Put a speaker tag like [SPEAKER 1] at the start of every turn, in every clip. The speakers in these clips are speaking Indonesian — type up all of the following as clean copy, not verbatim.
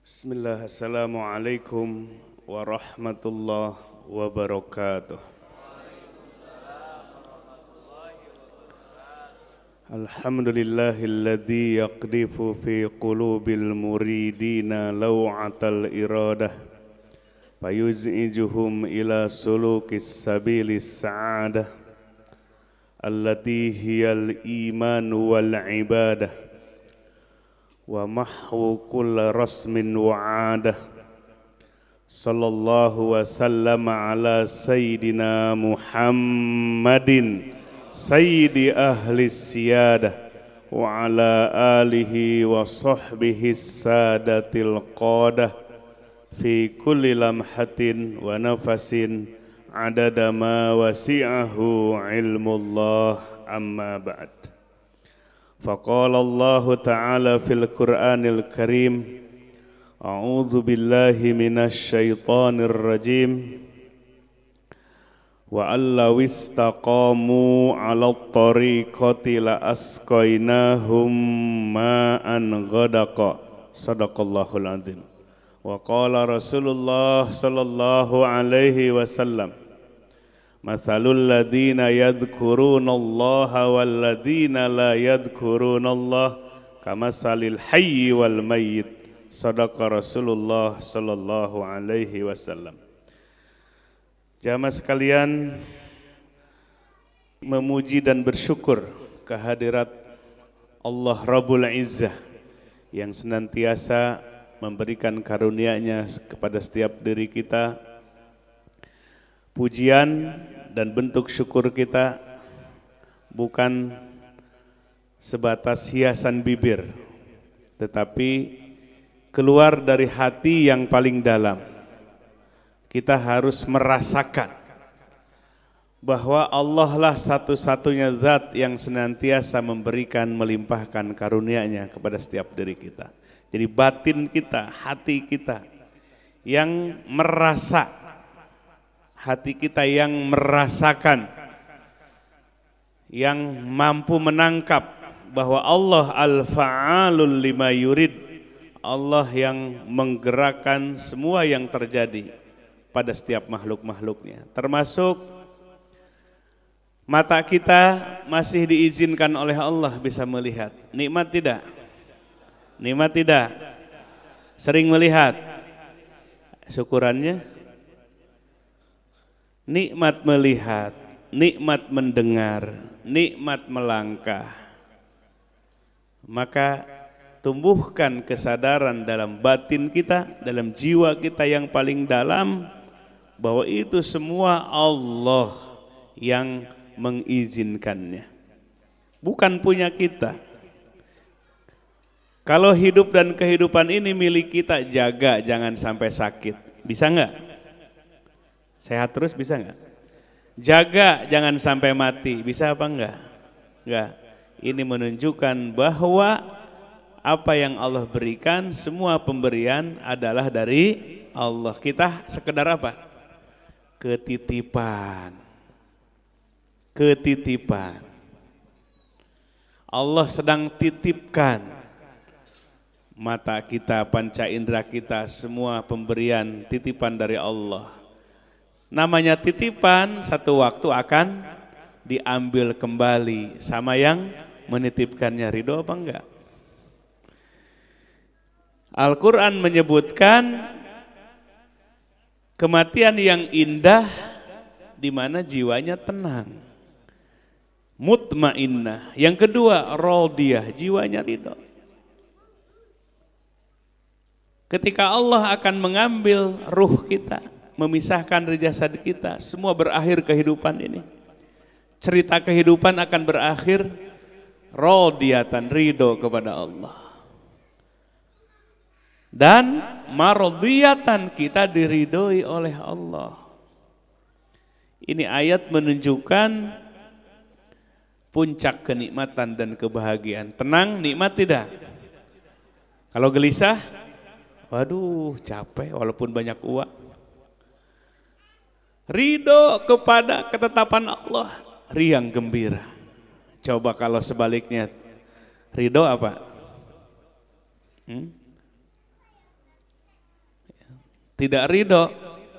[SPEAKER 1] Bismillah, assalamualaikum warahmatullahi wabarakatuh. Alhamdulillahilladzi yaqdhifu fi qulubil muridina law'atal iradah fayuz'ijuhum ila sulukis sabilis sa'adah allati hiyal iman wal ibadah wa mahwu kulla rasmin wa adah. Sallallahu wa sallama ala sayyidina Muhammadin sayyidi ahli siyadah wa ala alihi wa sahbihi sadatil qadah fi kulli lamhatin wa nafasin adada ma wasi'ahu ilmullah, amma ba'd. Faqala Allah Ta'ala fil Qur'anil Karim, a'udzu billahi minasy syaithanir rajim, wa allaw istaqamu 'alat tariqati la asqainahum ma'an ghadaqa. Shadaqallahul azim. Wa qala Rasulullah sallallahu alaihi wasallam, mathalul ladina yadhkurunallaha wal ladina la yadhkurunallah kamasalil hayyi wal mayyit. Sadaqa Rasulullah sallallahu alaihi wasallam. Jamaah sekalian, memuji dan bersyukur kehadirat Allah Rabbul Izzah yang senantiasa memberikan karunia-Nya kepada setiap diri kita. Pujian dan bentuk syukur kita bukan sebatas hiasan bibir, tetapi keluar dari hati yang paling dalam. Kita harus merasakan bahwa Allah lah satu-satunya zat yang senantiasa memberikan, melimpahkan karunia-Nya kepada setiap diri kita. Jadi batin kita, hati kita yang merasa, hati kita yang merasakan, yang mampu menangkap bahwa Allah al-fa'alul lima yurid, Allah yang menggerakkan semua yang terjadi pada setiap makhluk-makhluknya. Termasuk mata kita masih diizinkan oleh Allah bisa melihat. Nikmat tidak? Nikmat tidak? Sering melihat? Syukurannya? Nikmat melihat, nikmat mendengar, nikmat melangkah. Maka tumbuhkan kesadaran dalam batin kita, dalam jiwa kita yang paling dalam, bahwa itu semua Allah yang mengizinkannya, bukan punya kita. Kalau hidup dan kehidupan ini milik kita, jaga jangan sampai sakit. Bisa enggak? Sehat terus bisa enggak? Jaga jangan sampai mati, bisa apa enggak? Enggak. Ini menunjukkan bahwa apa yang Allah berikan, semua pemberian adalah dari Allah. Kita sekedar apa? Ketitipan. Ketitipan. Allah sedang titipkan mata kita, panca indera kita, semua pemberian titipan dari Allah. Namanya titipan, satu waktu akan diambil kembali sama yang menitipkannya. Ridho apa enggak? Al-Quran menyebutkan kematian yang indah di mana jiwanya tenang, mutmainnah. Yang kedua, radiyah, jiwanya ridho. Ketika Allah akan mengambil ruh kita, memisahkan dari jasad kita, semua berakhir kehidupan ini. Cerita kehidupan akan berakhir radiyatan, ridho kepada Allah. Dan maradiyatan, kita diridhoi oleh Allah. Ini ayat menunjukkan puncak kenikmatan dan kebahagiaan. Tenang, nikmat tidak? Kalau gelisah, waduh capek walaupun banyak uang. Ridho kepada ketetapan Allah, riang gembira. Coba kalau sebaliknya, ridho apa? tidak ridho,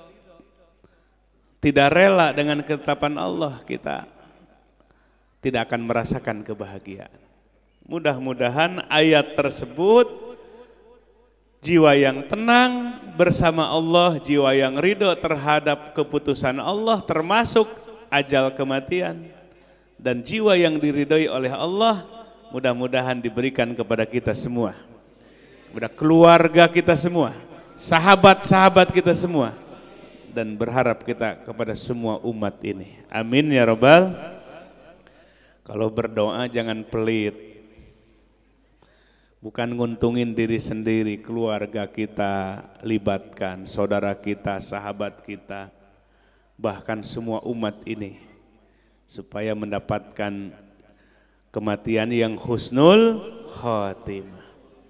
[SPEAKER 1] tidak rela dengan ketetapan Allah, kita tidak akan merasakan kebahagiaan. Mudah-mudahan ayat tersebut, jiwa yang tenang bersama Allah, jiwa yang ridho terhadap keputusan Allah termasuk ajal kematian, dan jiwa yang diridhoi oleh Allah mudah-mudahan diberikan kepada kita semua, kepada keluarga kita semua, sahabat-sahabat kita semua, dan berharap kita kepada semua umat ini. Amin ya Rabbal. Kalau berdoa jangan pelit, bukan nguntungin diri sendiri, keluarga kita libatkan, saudara kita, sahabat kita, bahkan semua umat ini, supaya mendapatkan kematian yang husnul khatimah.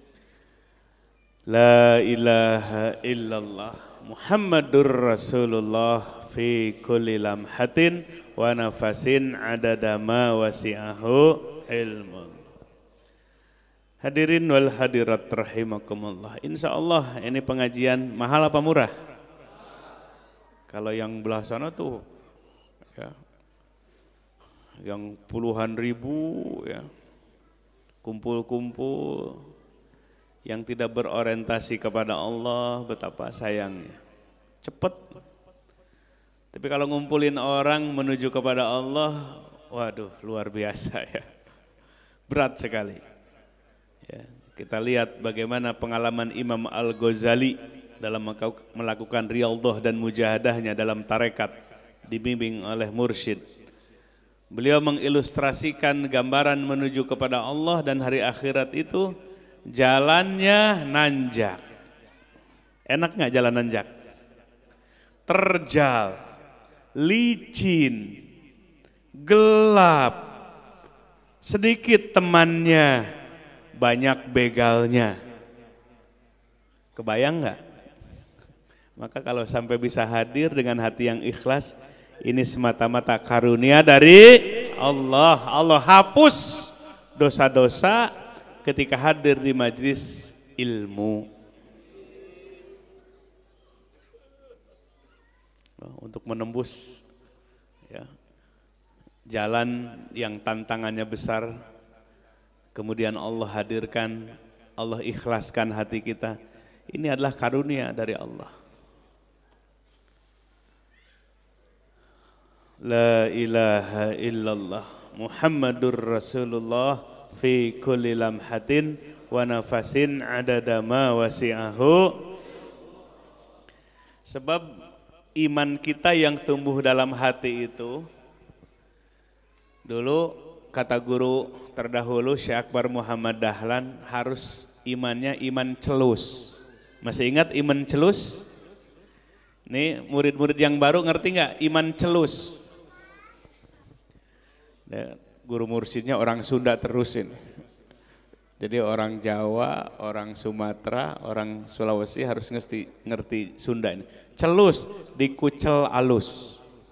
[SPEAKER 1] La ilaha illallah Muhammadur Rasulullah fi kulli lamhatin wa nafasin adada ma wasi'ahu ilmu. Hadirin wal hadirat rahimakumullah. Insyaallah ini pengajian mahal apa murah? Kalau yang belah sana tuh ya, yang puluhan ribu ya, kumpul-kumpul, yang tidak berorientasi kepada Allah, betapa sayangnya. Cepet. Tapi kalau ngumpulin orang menuju kepada Allah, waduh luar biasa ya. Berat sekali. Ya, kita lihat bagaimana pengalaman Imam Al-Ghazali dalam melakukan riyadhah dan mujahadahnya dalam tarekat, dibimbing oleh mursyid. Beliau mengilustrasikan gambaran menuju kepada Allah dan hari akhirat itu jalannya nanjak. Enak nggak jalan nanjak? Terjal, licin, gelap, sedikit temannya, banyak begalnya. Kebayang nggak? Maka kalau sampai bisa hadir dengan hati yang ikhlas, ini semata-mata karunia dari Allah. Allah hapus dosa-dosa ketika hadir di majlis ilmu. Untuk menembus ya, jalan yang tantangannya besar, kemudian Allah hadirkan, Allah ikhlaskan hati kita. Ini adalah karunia dari Allah. La ilaha illallah Muhammadur Rasulullah fi kulli lamhatin wa nafasin adada ma wasi'ahu. Sebab iman kita yang tumbuh dalam hati itu, dulu kata guru terdahulu Syekh Akbar Muhammad Dahlan, harus imannya iman celus. Masih ingat iman celus? Nih murid-murid yang baru ngerti nggak iman celus? Guru mursyidnya orang Sunda terusin. Jadi orang Jawa, orang Sumatera, orang Sulawesi harus ngerti Sunda ini. Celus, dikucel alus.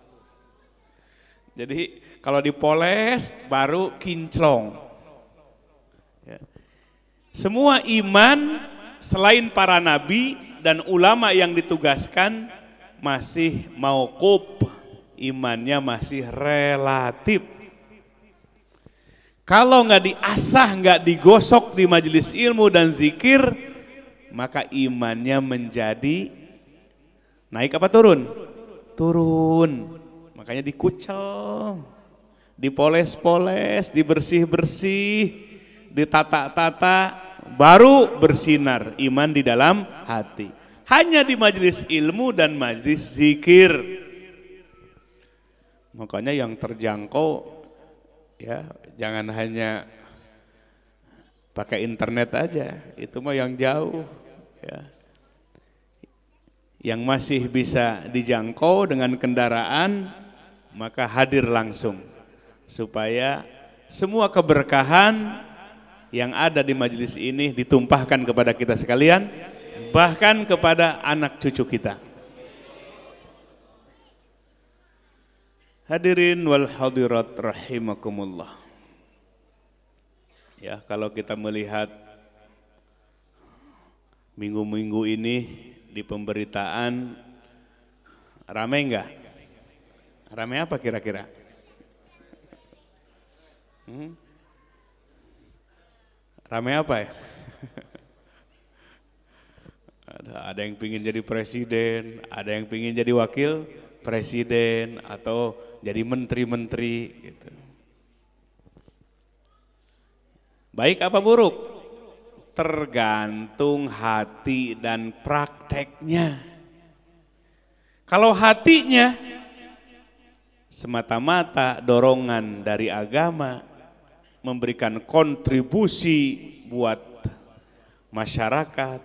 [SPEAKER 1] Jadi kalau dipoles baru kinclong. Ya. Semua iman selain para nabi dan ulama yang ditugaskan masih mauquf, imannya masih relatif. Kalau nggak diasah, nggak digosok di majelis ilmu dan zikir, maka imannya menjadi naik apa turun? Turun. Makanya dikucel, dipoles-poles, dibersih-bersih, ditata-tata, baru bersinar iman di dalam hati. Hanya di majelis ilmu dan majelis zikir. Makanya yang terjangkau ya, jangan hanya pakai internet aja, itu mah yang jauh ya. Yang masih bisa dijangkau dengan kendaraan, maka hadir langsung supaya semua keberkahan yang ada di majelis ini ditumpahkan kepada kita sekalian, bahkan kepada anak cucu kita. Hadirin wal hadirat rahimakumullah. Ya, kalau kita melihat minggu-minggu ini di pemberitaan rame enggak? Rame apa kira-kira? Rame apa ya? Ada yang pingin jadi presiden, ada yang pingin jadi wakil presiden atau jadi menteri-menteri gitu. Baik apa buruk? Tergantung hati dan prakteknya. Kalau hatinya semata-mata dorongan dari agama, memberikan kontribusi buat masyarakat,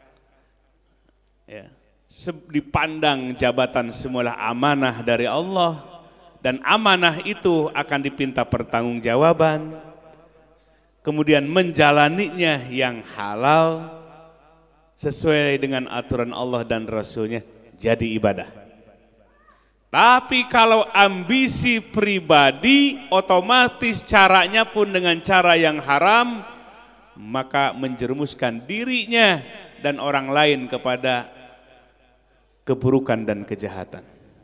[SPEAKER 1] ya, dipandang jabatan semula amanah dari Allah, dan amanah itu akan dipinta pertanggungjawaban, kemudian menjalaninya yang halal sesuai dengan aturan Allah dan Rasulnya, jadi ibadah. Tapi kalau ambisi pribadi, otomatis caranya pun dengan cara yang haram, maka menjerumuskan dirinya dan orang lain kepada keburukan dan kejahatan.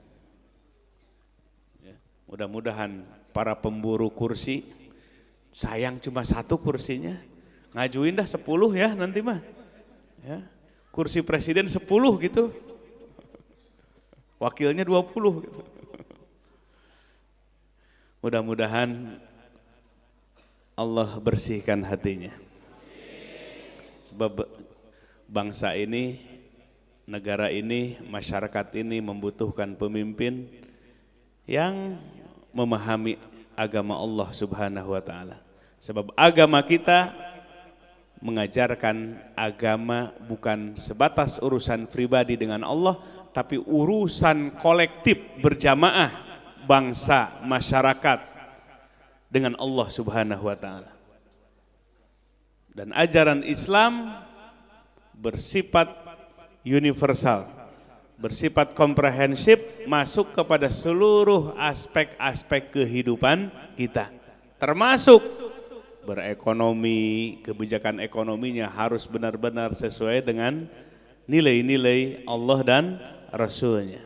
[SPEAKER 1] Mudah-mudahan para pemburu kursi, sayang cuma 1 kursinya, ngajuin dah 10 ya nanti mah. Ya, kursi presiden 10 gitu. Wakilnya 20 gitu. Mudah-mudahan Allah bersihkan hatinya. Sebab bangsa ini, negara ini, masyarakat ini membutuhkan pemimpin yang memahami agama Allah Subhanahu wa taala. Sebab agama kita mengajarkan agama bukan sebatas urusan pribadi dengan Allah, tapi urusan kolektif berjamaah bangsa masyarakat dengan Allah Subhanahu wa taala. Dan ajaran Islam bersifat universal, bersifat komprehensif, masuk kepada seluruh aspek-aspek kehidupan kita, termasuk berekonomi. Kebijakan ekonominya harus benar-benar sesuai dengan nilai-nilai Allah dan Rasulnya.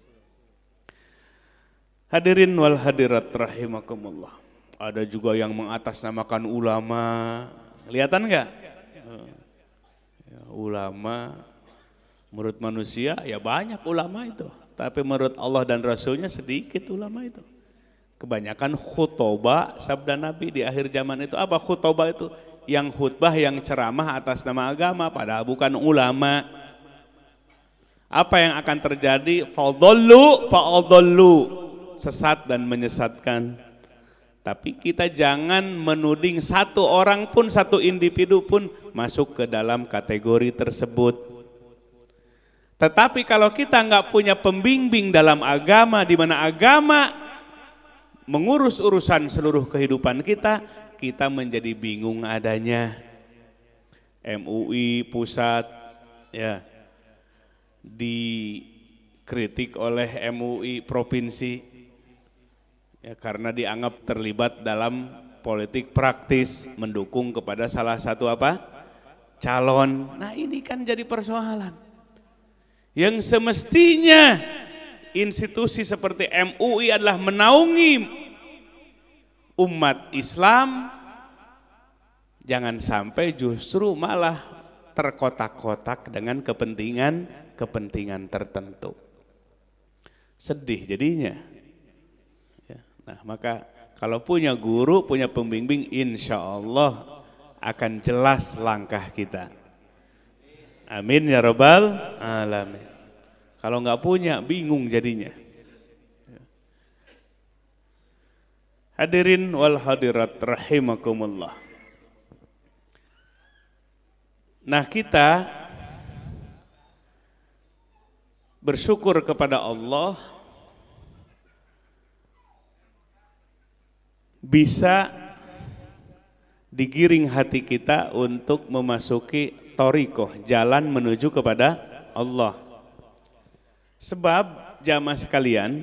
[SPEAKER 1] Hadirin wal hadirat rahimakumullah. Ada juga yang mengatasnamakan ulama. Kelihatan enggak? Ya, ulama menurut manusia ya banyak ulama itu, tapi menurut Allah dan Rasulnya sedikit ulama itu. Kebanyakan khutbah sabda Nabi di akhir zaman itu. Apa khutbah itu? Yang khutbah, yang ceramah atas nama agama, padahal bukan ulama. Apa yang akan terjadi? Fa'adallu, sesat dan menyesatkan. Tapi kita jangan menuding satu orang pun, satu individu pun masuk ke dalam kategori tersebut. Tetapi kalau kita nggak punya pembimbing dalam agama, di mana agama mengurus urusan seluruh kehidupan kita, kita menjadi bingung adanya. MUI pusat, ya, dikritik oleh MUI provinsi, ya, karena dianggap terlibat dalam politik praktis, mendukung kepada salah satu calon. Nah ini kan jadi persoalan yang semestinya institusi seperti MUI adalah menaungi umat Islam, jangan sampai justru malah terkotak-kotak dengan kepentingan tertentu. Sedih jadinya. Nah, maka kalau punya guru, punya pembimbing, insya Allah akan jelas langkah kita. Amin ya rabbal alamin. Kalau nggak punya, bingung jadinya. Hadirin wal hadirat rahimakumullah. Nah, kita bersyukur kepada Allah bisa digiring hati kita untuk memasuki thoriqoh, jalan menuju kepada Allah. Sebab jamaah sekalian,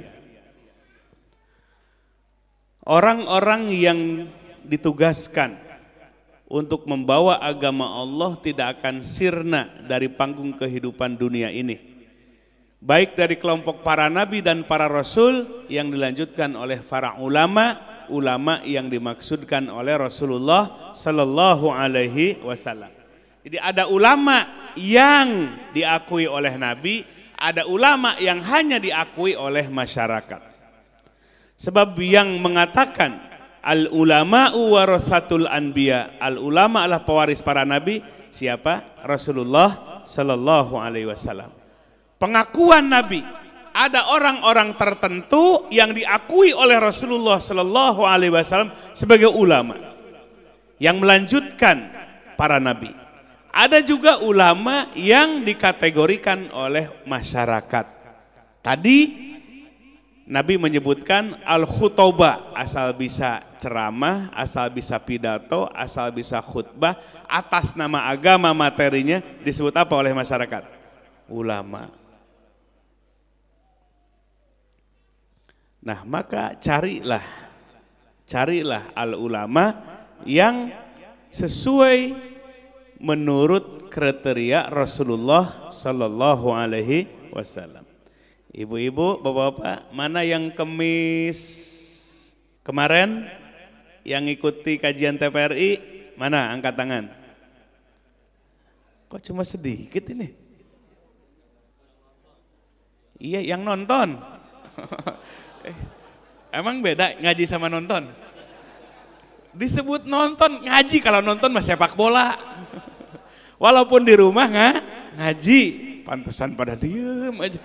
[SPEAKER 1] orang-orang yang ditugaskan untuk membawa agama Allah tidak akan sirna dari panggung kehidupan dunia ini. Baik dari kelompok para nabi dan para rasul yang dilanjutkan oleh para ulama yang dimaksudkan oleh Rasulullah sallallahu alaihi wasallam. Jadi ada ulama yang diakui oleh nabi, ada ulama yang hanya diakui oleh masyarakat. Sebab yang mengatakan al ulama'u warathatul anbiya, al ulama adalah pewaris para nabi, siapa? Rasulullah sallallahu alaihi wasallam. Pengakuan nabi, ada orang-orang tertentu yang diakui oleh Rasulullah sallallahu alaihi wasallam sebagai ulama yang melanjutkan para nabi. Ada juga ulama yang dikategorikan oleh masyarakat. Tadi Nabi menyebutkan al-khutobah, asal bisa ceramah, asal bisa pidato, asal bisa khutbah, atas nama agama materinya disebut apa oleh masyarakat? Ulama. Nah, maka carilah al-ulama yang sesuai menurut kriteria Rasulullah sallallahu alaihi wasallam. Ibu-ibu, bapak-bapak, mana yang kemis kemarin yang ikuti kajian TPRI, mana angkat tangan? Kok cuma sedikit ini? Iya, yang nonton. Emang beda ngaji sama nonton? Disebut nonton, ngaji. Kalau nonton mah sepak bola. Walaupun di rumah ngaji, pantesan pada diem aja.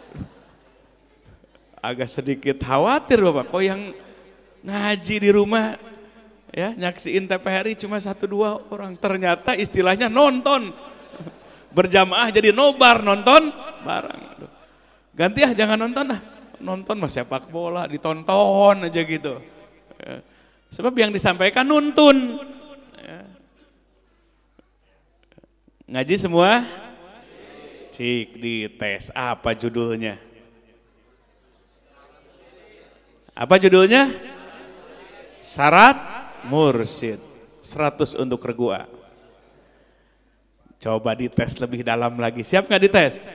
[SPEAKER 1] Agak sedikit khawatir Bapak, kok yang ngaji di rumah ya nyaksiin TPRI cuma 1-2 orang, ternyata istilahnya nonton. Berjamaah jadi nobar, nonton bareng. Ganti jangan nonton nonton mah sepak bola, ditonton aja gitu. Ya. Sebab yang disampaikan nuntun. Ya. Ngaji semua? Cik dites, apa judulnya? Apa judulnya? Syarat mursyid. 100 untuk regua. Coba dites lebih dalam lagi. Siap nggak dites?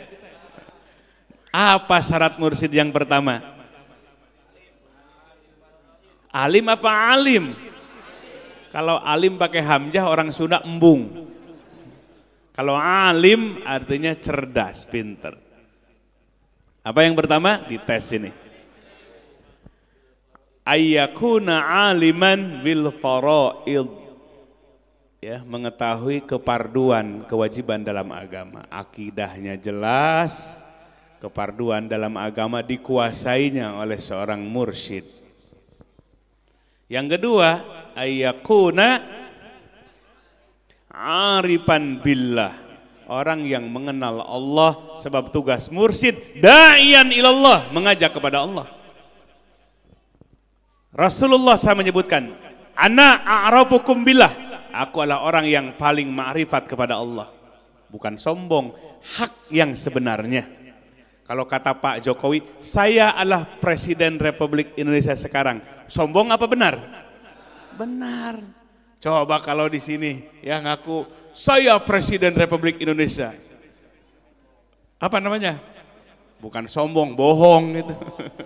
[SPEAKER 1] Apa syarat mursyid yang pertama? Alim apa alim? Kalau alim pakai hamzah orang Sunda embung. Kalau alim artinya cerdas, pinter. Apa yang pertama? Dites ini. Ayyakuna aliman bil faraid, ya, mengetahui keparduan kewajiban dalam agama, akidahnya jelas, keparduan dalam agama dikuasainya oleh seorang mursyid. Yang kedua, ayyakuna arifan billah, orang yang mengenal Allah, sebab tugas mursyid da'iyan ilallah, mengajak kepada Allah. Rasulullah SAW menyebutkan, ana a'rafukum billah, aku adalah orang yang paling ma'rifat kepada Allah. Bukan sombong, hak yang sebenarnya. Kalau kata Pak Jokowi, saya adalah Presiden Republik Indonesia sekarang, sombong apa benar? Benar. Coba kalau di sini yang ngaku saya Presiden Republik Indonesia, apa namanya? Bukan sombong, bohong gitu.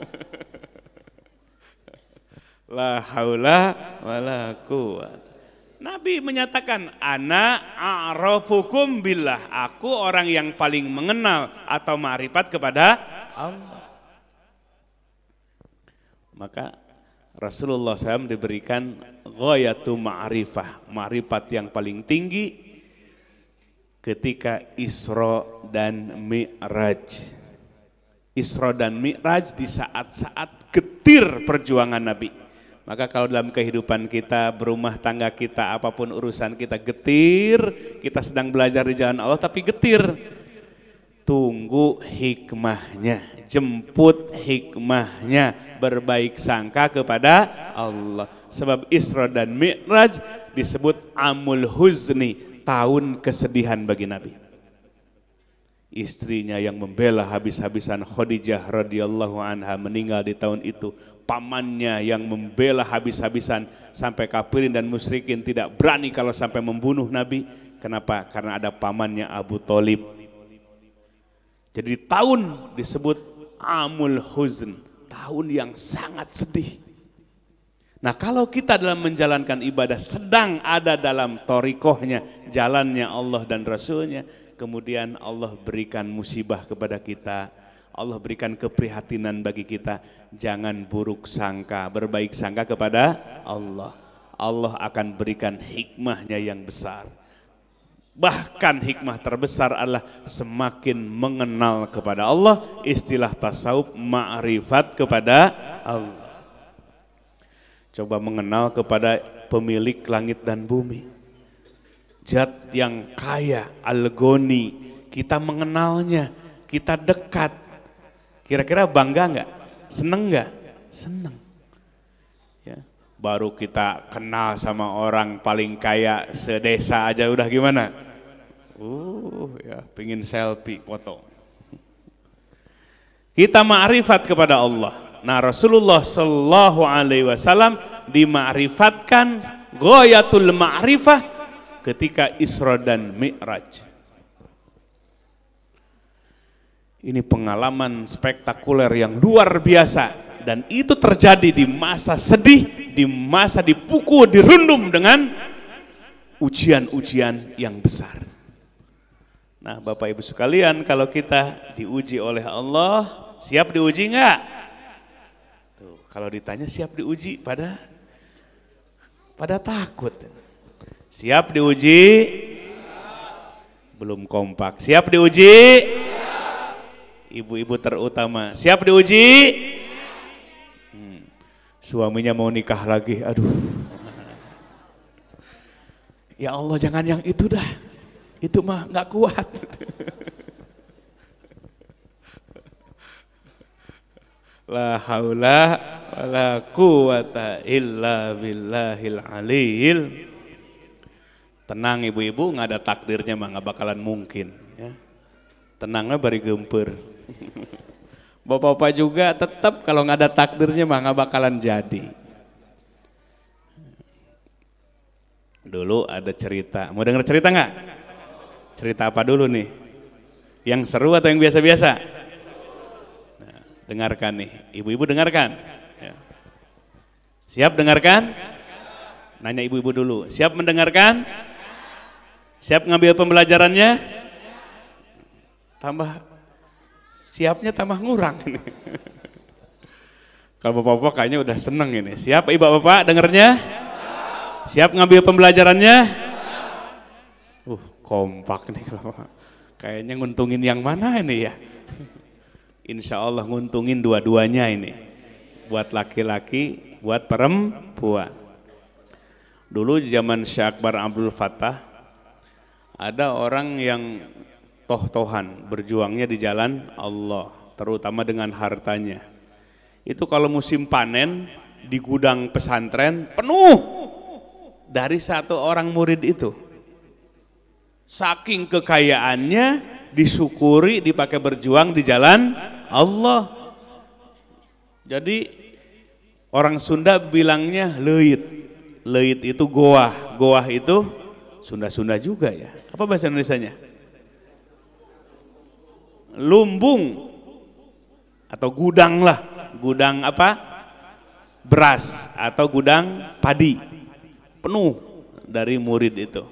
[SPEAKER 1] La haula wala quwwata. Nabi menyatakan, ana a'rafukum billah, aku orang yang paling mengenal atau ma'rifat kepada Allah. Maka Rasulullah SAW diberikan ghayatu ma'rifah, ma'rifat yang paling tinggi ketika Isra dan Mi'raj. Isra dan Mi'raj di saat-saat getir perjuangan Nabi. Maka kalau dalam kehidupan kita, berumah tangga kita, apapun urusan kita getir, kita sedang belajar di jalan Allah tapi getir, tunggu hikmahnya, jemput hikmahnya, berbaik sangka kepada Allah. Sebab Isra dan Mi'raj disebut amul huzni, tahun kesedihan bagi Nabi. istrinya yang membela habis-habisan Khadijah radhiyallahu anha meninggal di tahun itu, pamannya yang membela habis-habisan sampai kafirin dan musyrikin tidak berani kalau sampai membunuh Nabi. Kenapa? Karena ada pamannya Abu Thalib. Jadi tahun disebut Amul Huzn, tahun yang sangat sedih. Nah, kalau kita dalam menjalankan ibadah sedang ada dalam thariqahnya, jalannya Allah dan Rasulnya, kemudian Allah berikan musibah kepada kita, Allah berikan keprihatinan bagi kita, jangan buruk sangka, berbaik sangka kepada Allah. Allah akan berikan hikmahnya yang besar. Bahkan hikmah terbesar adalah semakin mengenal kepada Allah, istilah tasawuf ma'rifat kepada Allah. Coba mengenal kepada pemilik langit dan bumi, zat yang kaya, Al-Ghani, kita mengenalnya, kita dekat, kira-kira bangga enggak? Seneng enggak? Seneng. Ya. Baru kita kenal sama orang paling kaya sedesa aja udah gimana? Ya, pengin selfie, foto. Kita ma'rifat kepada Allah. Nah, Rasulullah sallallahu alaihi wasallam dima'rifatkan ghayatul ma'rifah ketika Isra dan Mi'raj. Ini pengalaman spektakuler yang luar biasa. Dan itu terjadi di masa sedih, di masa dipukul, dirundum dengan ujian-ujian yang besar. Nah, Bapak Ibu sekalian, kalau kita diuji oleh Allah, siap diuji enggak? Tuh, kalau ditanya siap diuji pada takut. Siap diuji? Belum kompak. Siap diuji? Ibu-ibu terutama, siap diuji? Suaminya mau nikah lagi, aduh. Ya Allah, jangan yang itu dah. Itu mah nggak kuat. La haula wala quwata illa billahil aliyil. Tenang ibu-ibu, nggak ada takdirnya mah nggak bakalan mungkin. Ya. Tenangnya bari gempur. Bapak-bapak juga tetap kalau nggak ada takdirnya mah nggak bakalan jadi. Dulu ada cerita, mau denger cerita nggak? Cerita apa dulu nih? Yang seru atau yang biasa-biasa? Nah, dengarkan nih, ibu-ibu dengarkan. Ya. Siap dengarkan? Nanya ibu-ibu dulu, siap mendengarkan? Siap ngambil pembelajarannya? Siapnya tambah ngurang ini. Kalau bapak-bapak kayaknya udah seneng ini. Siap ibu-bapak dengernya? Siap ngambil pembelajarannya? Kompak nih kalau kayaknya nguntungin yang mana ini ya? Insya Allah nguntungin dua-duanya ini. Buat laki-laki, buat perempuan. Dulu zaman Syekh Akbar Abdul Fattah, ada orang yang toh-tohan berjuangnya di jalan Allah, terutama dengan hartanya. Itu kalau musim panen di gudang pesantren penuh dari satu orang murid itu. Saking kekayaannya disyukuri dipakai berjuang di jalan Allah. Jadi orang Sunda bilangnya leit. Leit itu goah. Goah itu Sunda-Sunda juga ya. Apa bahasa Indonesianya? Lumbung atau gudang lah. Gudang apa? Beras atau gudang padi. Penuh dari murid itu.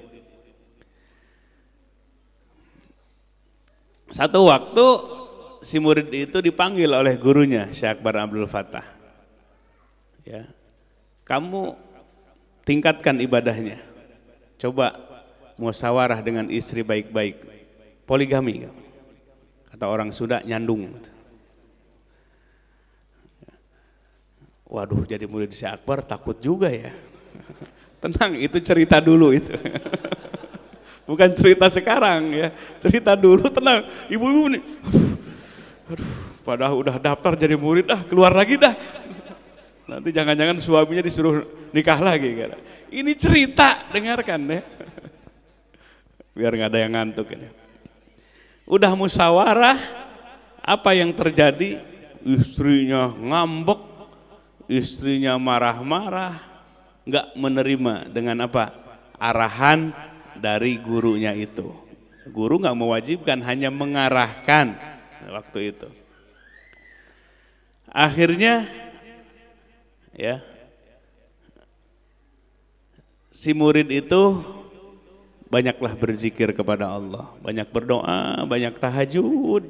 [SPEAKER 1] Satu waktu si murid itu dipanggil oleh gurunya Syekh Akbar Abdul Fattah. Ya. Kamu tingkatkan ibadahnya. Coba musyawarah dengan istri baik-baik. Poligami. Kata orang Sunda nyandung. Waduh, jadi murid Syekh Akbar takut juga ya. Tenang, itu cerita dulu itu. Bukan cerita sekarang ya, cerita dulu, tenang. Ibu-ibu nih, aduh, padahal udah daftar jadi murid, keluar lagi dah. Nanti jangan-jangan suaminya disuruh nikah lagi. Ini cerita, dengarkan ya. Biar nggak ada yang ngantuk ini. Udah musyawarah, apa yang terjadi? Istrinya ngambek, istrinya marah-marah, nggak menerima dengan apa? Arahan dari gurunya itu. Guru nggak mewajibkan, hanya mengarahkan waktu itu. Akhirnya ya si murid itu banyaklah berzikir kepada Allah, banyak berdoa, banyak tahajud.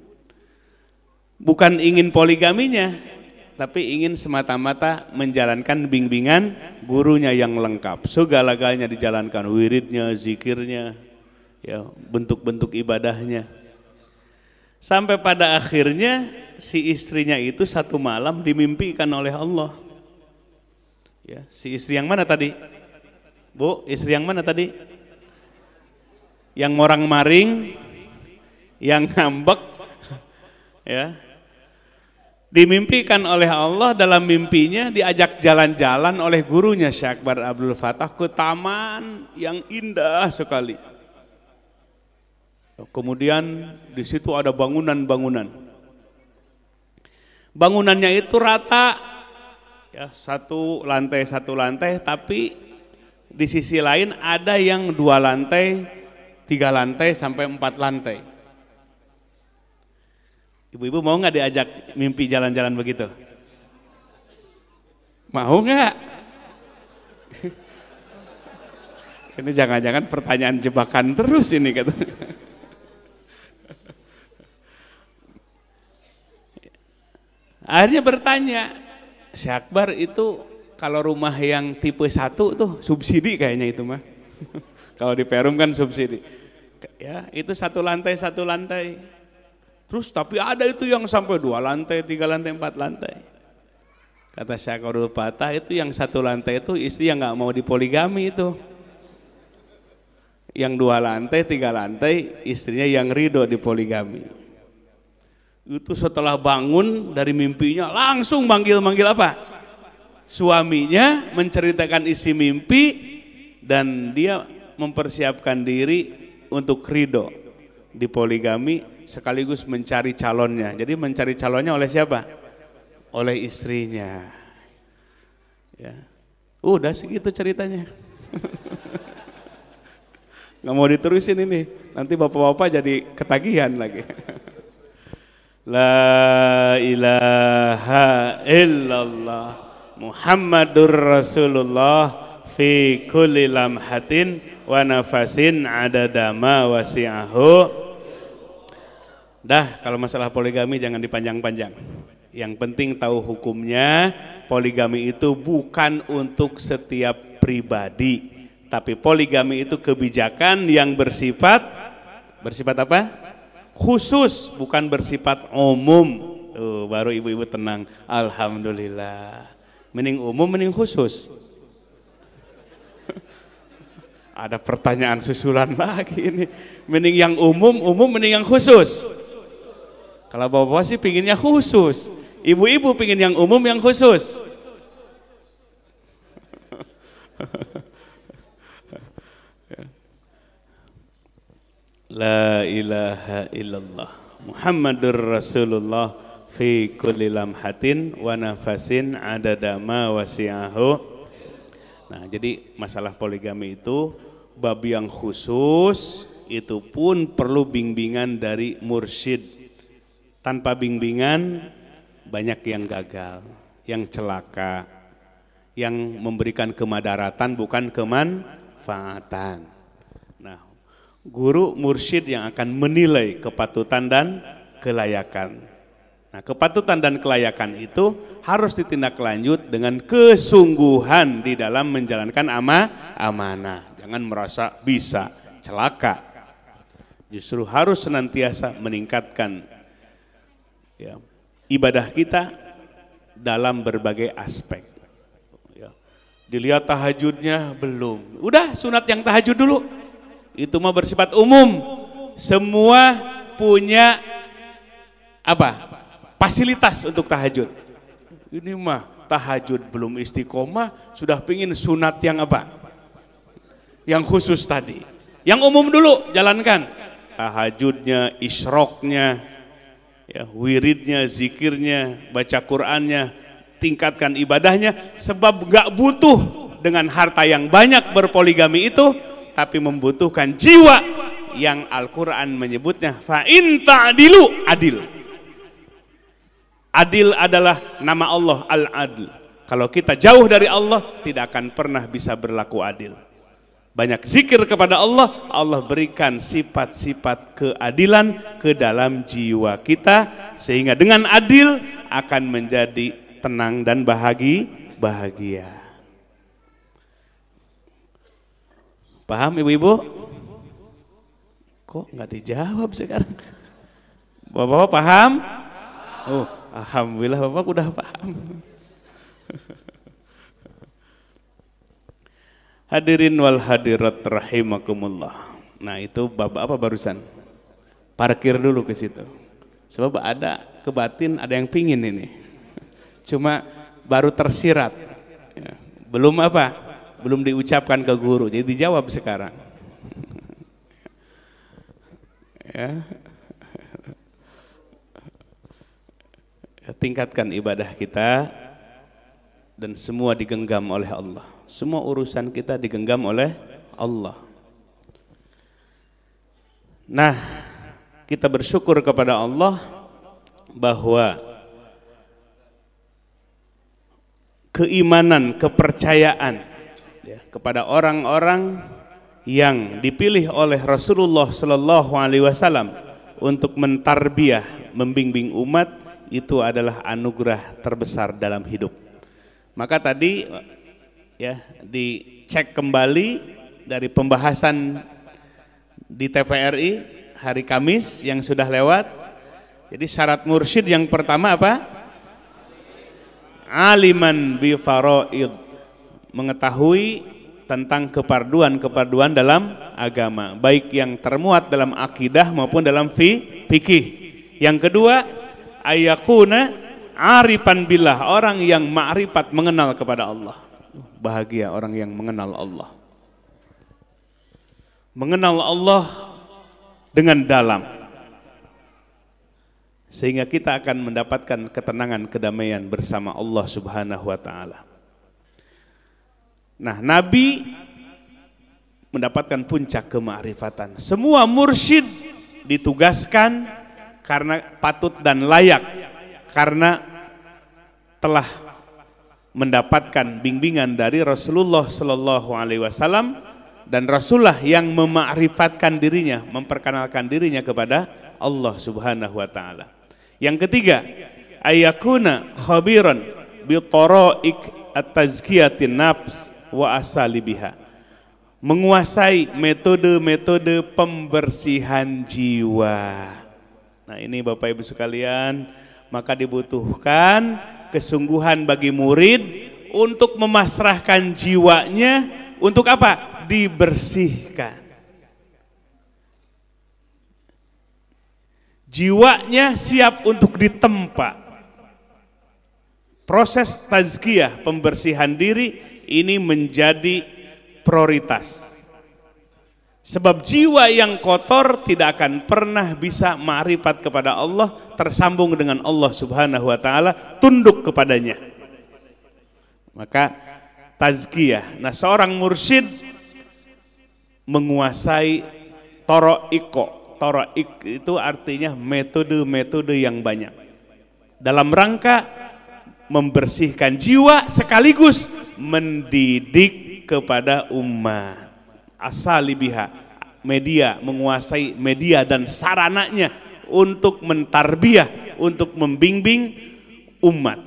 [SPEAKER 1] Bukan ingin poligaminya, tapi ingin semata-mata menjalankan bimbingan gurunya yang lengkap. Segala-galanya dijalankan, wiridnya, zikirnya, ya, bentuk-bentuk ibadahnya. Sampai pada akhirnya si istrinya itu satu malam dimimpikan oleh Allah. Ya, si istri yang mana tadi? Bu, istri yang mana tadi? Yang morang-maring, yang ngambek, ya. Dimimpikan oleh Allah, dalam mimpinya diajak jalan-jalan oleh gurunya Syekh Akbar Abdul Fatah ke taman yang indah sekali. Kemudian di situ ada bangunan-bangunan. Bangunannya itu rata, ya, satu lantai, tapi di sisi lain ada yang 2 lantai, 3 lantai sampai 4 lantai. Ibu-ibu mau nggak diajak mimpi jalan-jalan begitu? Mau nggak? Ini jangan-jangan pertanyaan jebakan terus ini kata. Akhirnya bertanya, Syekh Akbar itu kalau rumah yang tipe 1 tuh subsidi kayaknya itu mah. Kalau di Perum kan subsidi. Ya, itu 1 lantai, 1 lantai. Terus tapi ada itu yang sampai 2 lantai, 3 lantai, 4 lantai. Kata Syekh Abdul Fatah, itu yang 1 lantai itu istri yang nggak mau dipoligami itu. Yang 2 lantai, 3 lantai istrinya yang ridho dipoligami. Itu setelah bangun dari mimpinya langsung manggil apa? Suaminya, menceritakan isi mimpi dan dia mempersiapkan diri untuk ridho dipoligami sekaligus mencari calonnya. Jadi mencari calonnya oleh siapa? Oleh istrinya. Ya. Udah segitu ceritanya. Nggak mau diterusin ini, nanti bapak-bapak jadi ketagihan lagi. La ilaha illallah Muhammadur Rasulullah fi kulli lamhatin wa nafasin adada ma wasi'ahu. Dah, kalau masalah poligami jangan dipanjang-panjang. Yang penting tahu hukumnya. Poligami itu bukan untuk setiap pribadi, tapi poligami itu kebijakan yang bersifat apa? Khusus, bukan bersifat umum. Baru ibu-ibu tenang. Alhamdulillah. Mending umum, mending khusus. Ada pertanyaan susulan lagi ini. Mending yang umum, mending yang khusus. Kalau bapak-bapak sih pinginnya khusus. Ibu-ibu pingin yang umum, yang khusus. La ilaha illallah Muhammadur Rasulullah fi kulli lamhatin wa nafasin adada ma wasi'ahu. Nah, jadi masalah poligami itu bab yang khusus, itu pun perlu bimbingan dari mursyid. Tanpa bimbingan banyak yang gagal, yang celaka, yang memberikan kemadaratan bukan kemanfaatan. Nah, guru mursyid yang akan menilai kepatutan dan kelayakan. Nah, kepatutan dan kelayakan itu harus ditindaklanjut dengan kesungguhan di dalam menjalankan amanah. Jangan merasa bisa, celaka. Justru harus senantiasa meningkatkan ya, ibadah kita dalam berbagai aspek. Ya. Dilihat tahajudnya belum, udah sunat yang tahajud dulu. Itu mah bersifat umum. Semua punya apa? Fasilitas untuk tahajud. Ini mah tahajud belum istiqomah, sudah pingin sunat yang apa? Yang khusus tadi. Yang umum dulu jalankan. tahajudnya, isyroknya, ya, wiridnya, zikirnya, baca Qur'annya, tingkatkan ibadahnya, sebab gak butuh dengan harta yang banyak berpoligami itu, tapi membutuhkan jiwa yang Al-Quran menyebutnya fa in ta'dilu, adil. Adil adalah nama Allah Al-Adl. Kalau kita jauh dari Allah, tidak akan pernah bisa berlaku adil. Banyak zikir kepada Allah, Allah berikan sifat-sifat keadilan ke dalam jiwa kita, sehingga dengan adil akan menjadi tenang dan bahagia. Paham ibu-ibu? Kok nggak dijawab sekarang? Bapak-bapak paham? Oh, alhamdulillah bapak udah paham. Hadirin wal hadirat rahimakumullah. Nah itu bapak apa barusan? Parkir dulu ke situ. Sebab ada kebatin, ada yang pingin ini. Cuma baru tersirat, ya, belum apa, belum diucapkan ke guru, jadi dijawab sekarang. Ya. Tingkatkan ibadah kita dan semua digenggam oleh Allah. Semua urusan kita digenggam oleh Allah. Nah, kita bersyukur kepada Allah bahwa keimanan, kepercayaan ya, kepada orang-orang yang dipilih oleh Rasulullah Sallallahu Alaihi Wasallam untuk mentarbiyah, membimbing umat, itu adalah anugerah terbesar dalam hidup. Maka tadi ya dicek kembali dari pembahasan di TPRI hari Kamis yang sudah lewat. Jadi syarat mursyid yang pertama apa? Aliman bi faraid, mengetahui tentang keparduan-keparduan dalam agama, baik yang termuat dalam akidah maupun dalam fikih. Yang kedua, ayakuna arifan billah, orang yang ma'rifat, mengenal kepada Allah. Bahagia orang yang mengenal Allah. Mengenal Allah dengan dalam, sehingga kita akan mendapatkan ketenangan, kedamaian bersama Allah Subhanahu wa taala. Nah, Nabi mendapatkan puncak kemakrifatan. Semua mursyid ditugaskan karena patut dan layak, karena telah mendapatkan bimbingan dari Rasulullah Sallallahu Alaihi Wasallam, dan Rasulullah yang memakrifatkan dirinya, memperkenalkan dirinya kepada Allah Subhanahu wa taala. Yang ketiga, ayakuna khabiran bi taraik at-tazkiyatin nafs wa asalibiha, menguasai metode-metode pembersihan jiwa. Nah, ini Bapak Ibu sekalian, maka dibutuhkan kesungguhan bagi murid untuk memasrahkan jiwanya untuk apa? Dibersihkan. Jiwanya siap untuk ditempa. Proses tazkiyah, pembersihan diri, ini menjadi prioritas. Sebab jiwa yang kotor tidak akan pernah bisa ma'rifat kepada Allah, tersambung dengan Allah Subhanahu wa taala, tunduk kepadanya. Maka tazkiyah. Nah, seorang mursyid menguasai toro'iko. Toro'ik itu artinya metode-metode yang banyak dalam rangka membersihkan jiwa sekaligus mendidik kepada umat. Asalibiha, media, menguasai media dan sarananya untuk mentarbiyah, untuk membimbing umat.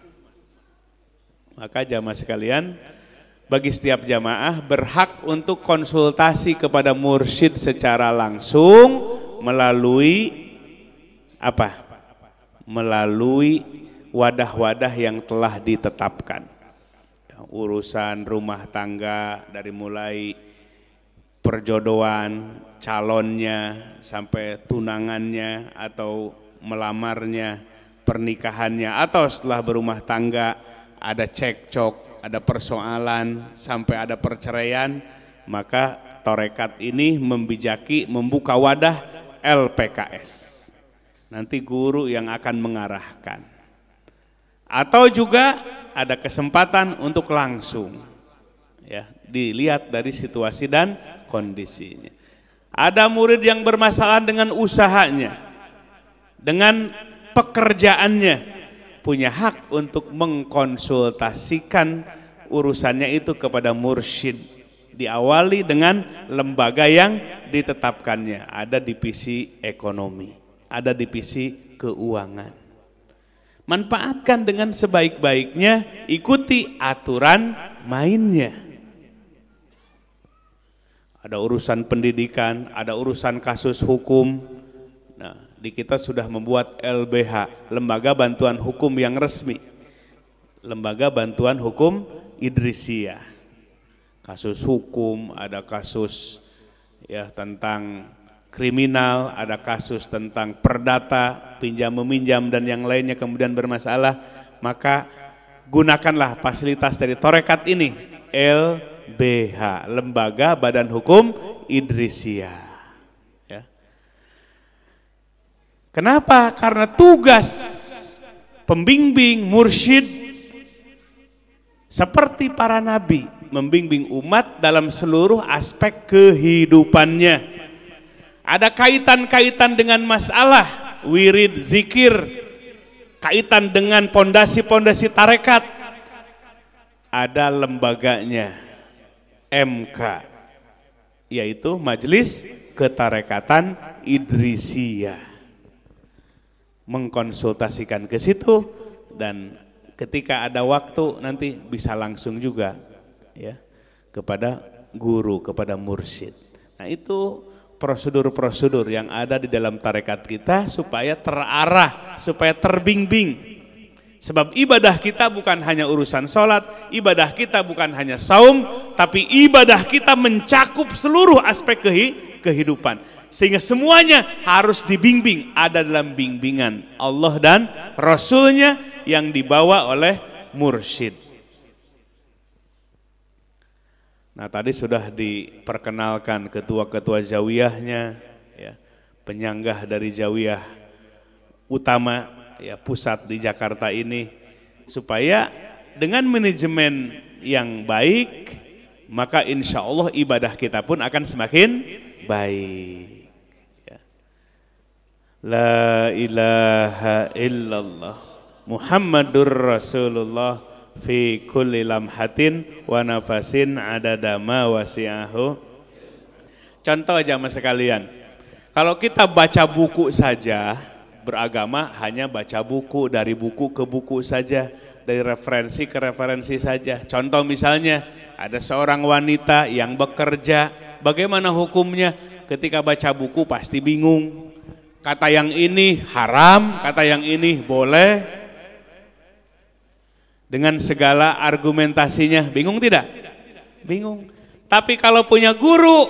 [SPEAKER 1] Maka jamaah sekalian, bagi setiap jamaah berhak untuk konsultasi kepada mursyid secara langsung melalui apa? Melalui wadah-wadah yang telah ditetapkan. Urusan rumah tangga dari mulai perjodohan, calonnya, sampai tunangannya atau melamarnya, pernikahannya, atau setelah berumah tangga ada cekcok, ada persoalan, sampai ada perceraian, maka Torekat ini membuka wadah LPKS. Nanti guru yang akan mengarahkan. Atau juga ada kesempatan untuk langsung, ya, dilihat dari situasi dan kondisinya. Ada murid yang bermasalah dengan usahanya, dengan pekerjaannya, punya hak untuk mengkonsultasikan urusannya itu kepada mursyid. Diawali dengan lembaga yang ditetapkannya, ada divisi ekonomi, ada divisi keuangan. Manfaatkan dengan sebaik-baiknya, ikuti aturan mainnya. Ada urusan pendidikan, ada urusan kasus hukum. Nah, di kita sudah membuat LBH, Lembaga Bantuan Hukum yang resmi. Lembaga Bantuan Hukum Idrisiyah. Kasus hukum, ada kasus ya tentang kriminal, ada kasus tentang perdata, pinjam meminjam dan yang lainnya kemudian bermasalah, maka gunakanlah fasilitas dari Torekat ini, LBH, Lembaga Badan Hukum Idrisiyah. Ya. Kenapa? Karena tugas pembimbing, mursyid seperti para nabi, membimbing umat dalam seluruh aspek kehidupannya. Ada kaitan-kaitan dengan masalah wirid, zikir, kaitan dengan pondasi-pondasi tarekat. Ada lembaganya, MK, yaitu Majelis Ketarekatan Idrisiyah. Mengkonsultasikan ke situ, dan ketika ada waktu nanti bisa langsung juga ya kepada guru, kepada mursyid. Nah, itu prosedur-prosedur yang ada di dalam tarekat kita supaya terarah, supaya terbimbing. Sebab ibadah kita bukan hanya urusan sholat, ibadah kita bukan hanya saum, tapi ibadah kita mencakup seluruh aspek kehidupan. Sehingga semuanya harus dibimbing, ada dalam bimbingan Allah dan Rasulnya yang dibawa oleh mursyid. Nah, tadi sudah diperkenalkan ketua-ketua zawiyahnya, ya, penyanggah dari zawiyah utama, ya, pusat di Jakarta ini, supaya dengan manajemen yang baik, maka insya Allah ibadah kita pun akan semakin baik. Ya. La ilaha illallah Muhammadur Rasulullah fi kulli lamhatin wa nafasin adada ma wasi'ahu. Contoh aja mas sekalian, kalau kita baca buku saja, beragama hanya baca buku, dari buku ke buku saja, dari referensi ke referensi saja. Contoh misalnya, ada seorang wanita yang bekerja, bagaimana hukumnya? Ketika baca buku pasti bingung, kata yang ini haram, kata yang ini boleh, dengan segala argumentasinya, bingung tidak? Bingung. Tapi kalau punya guru,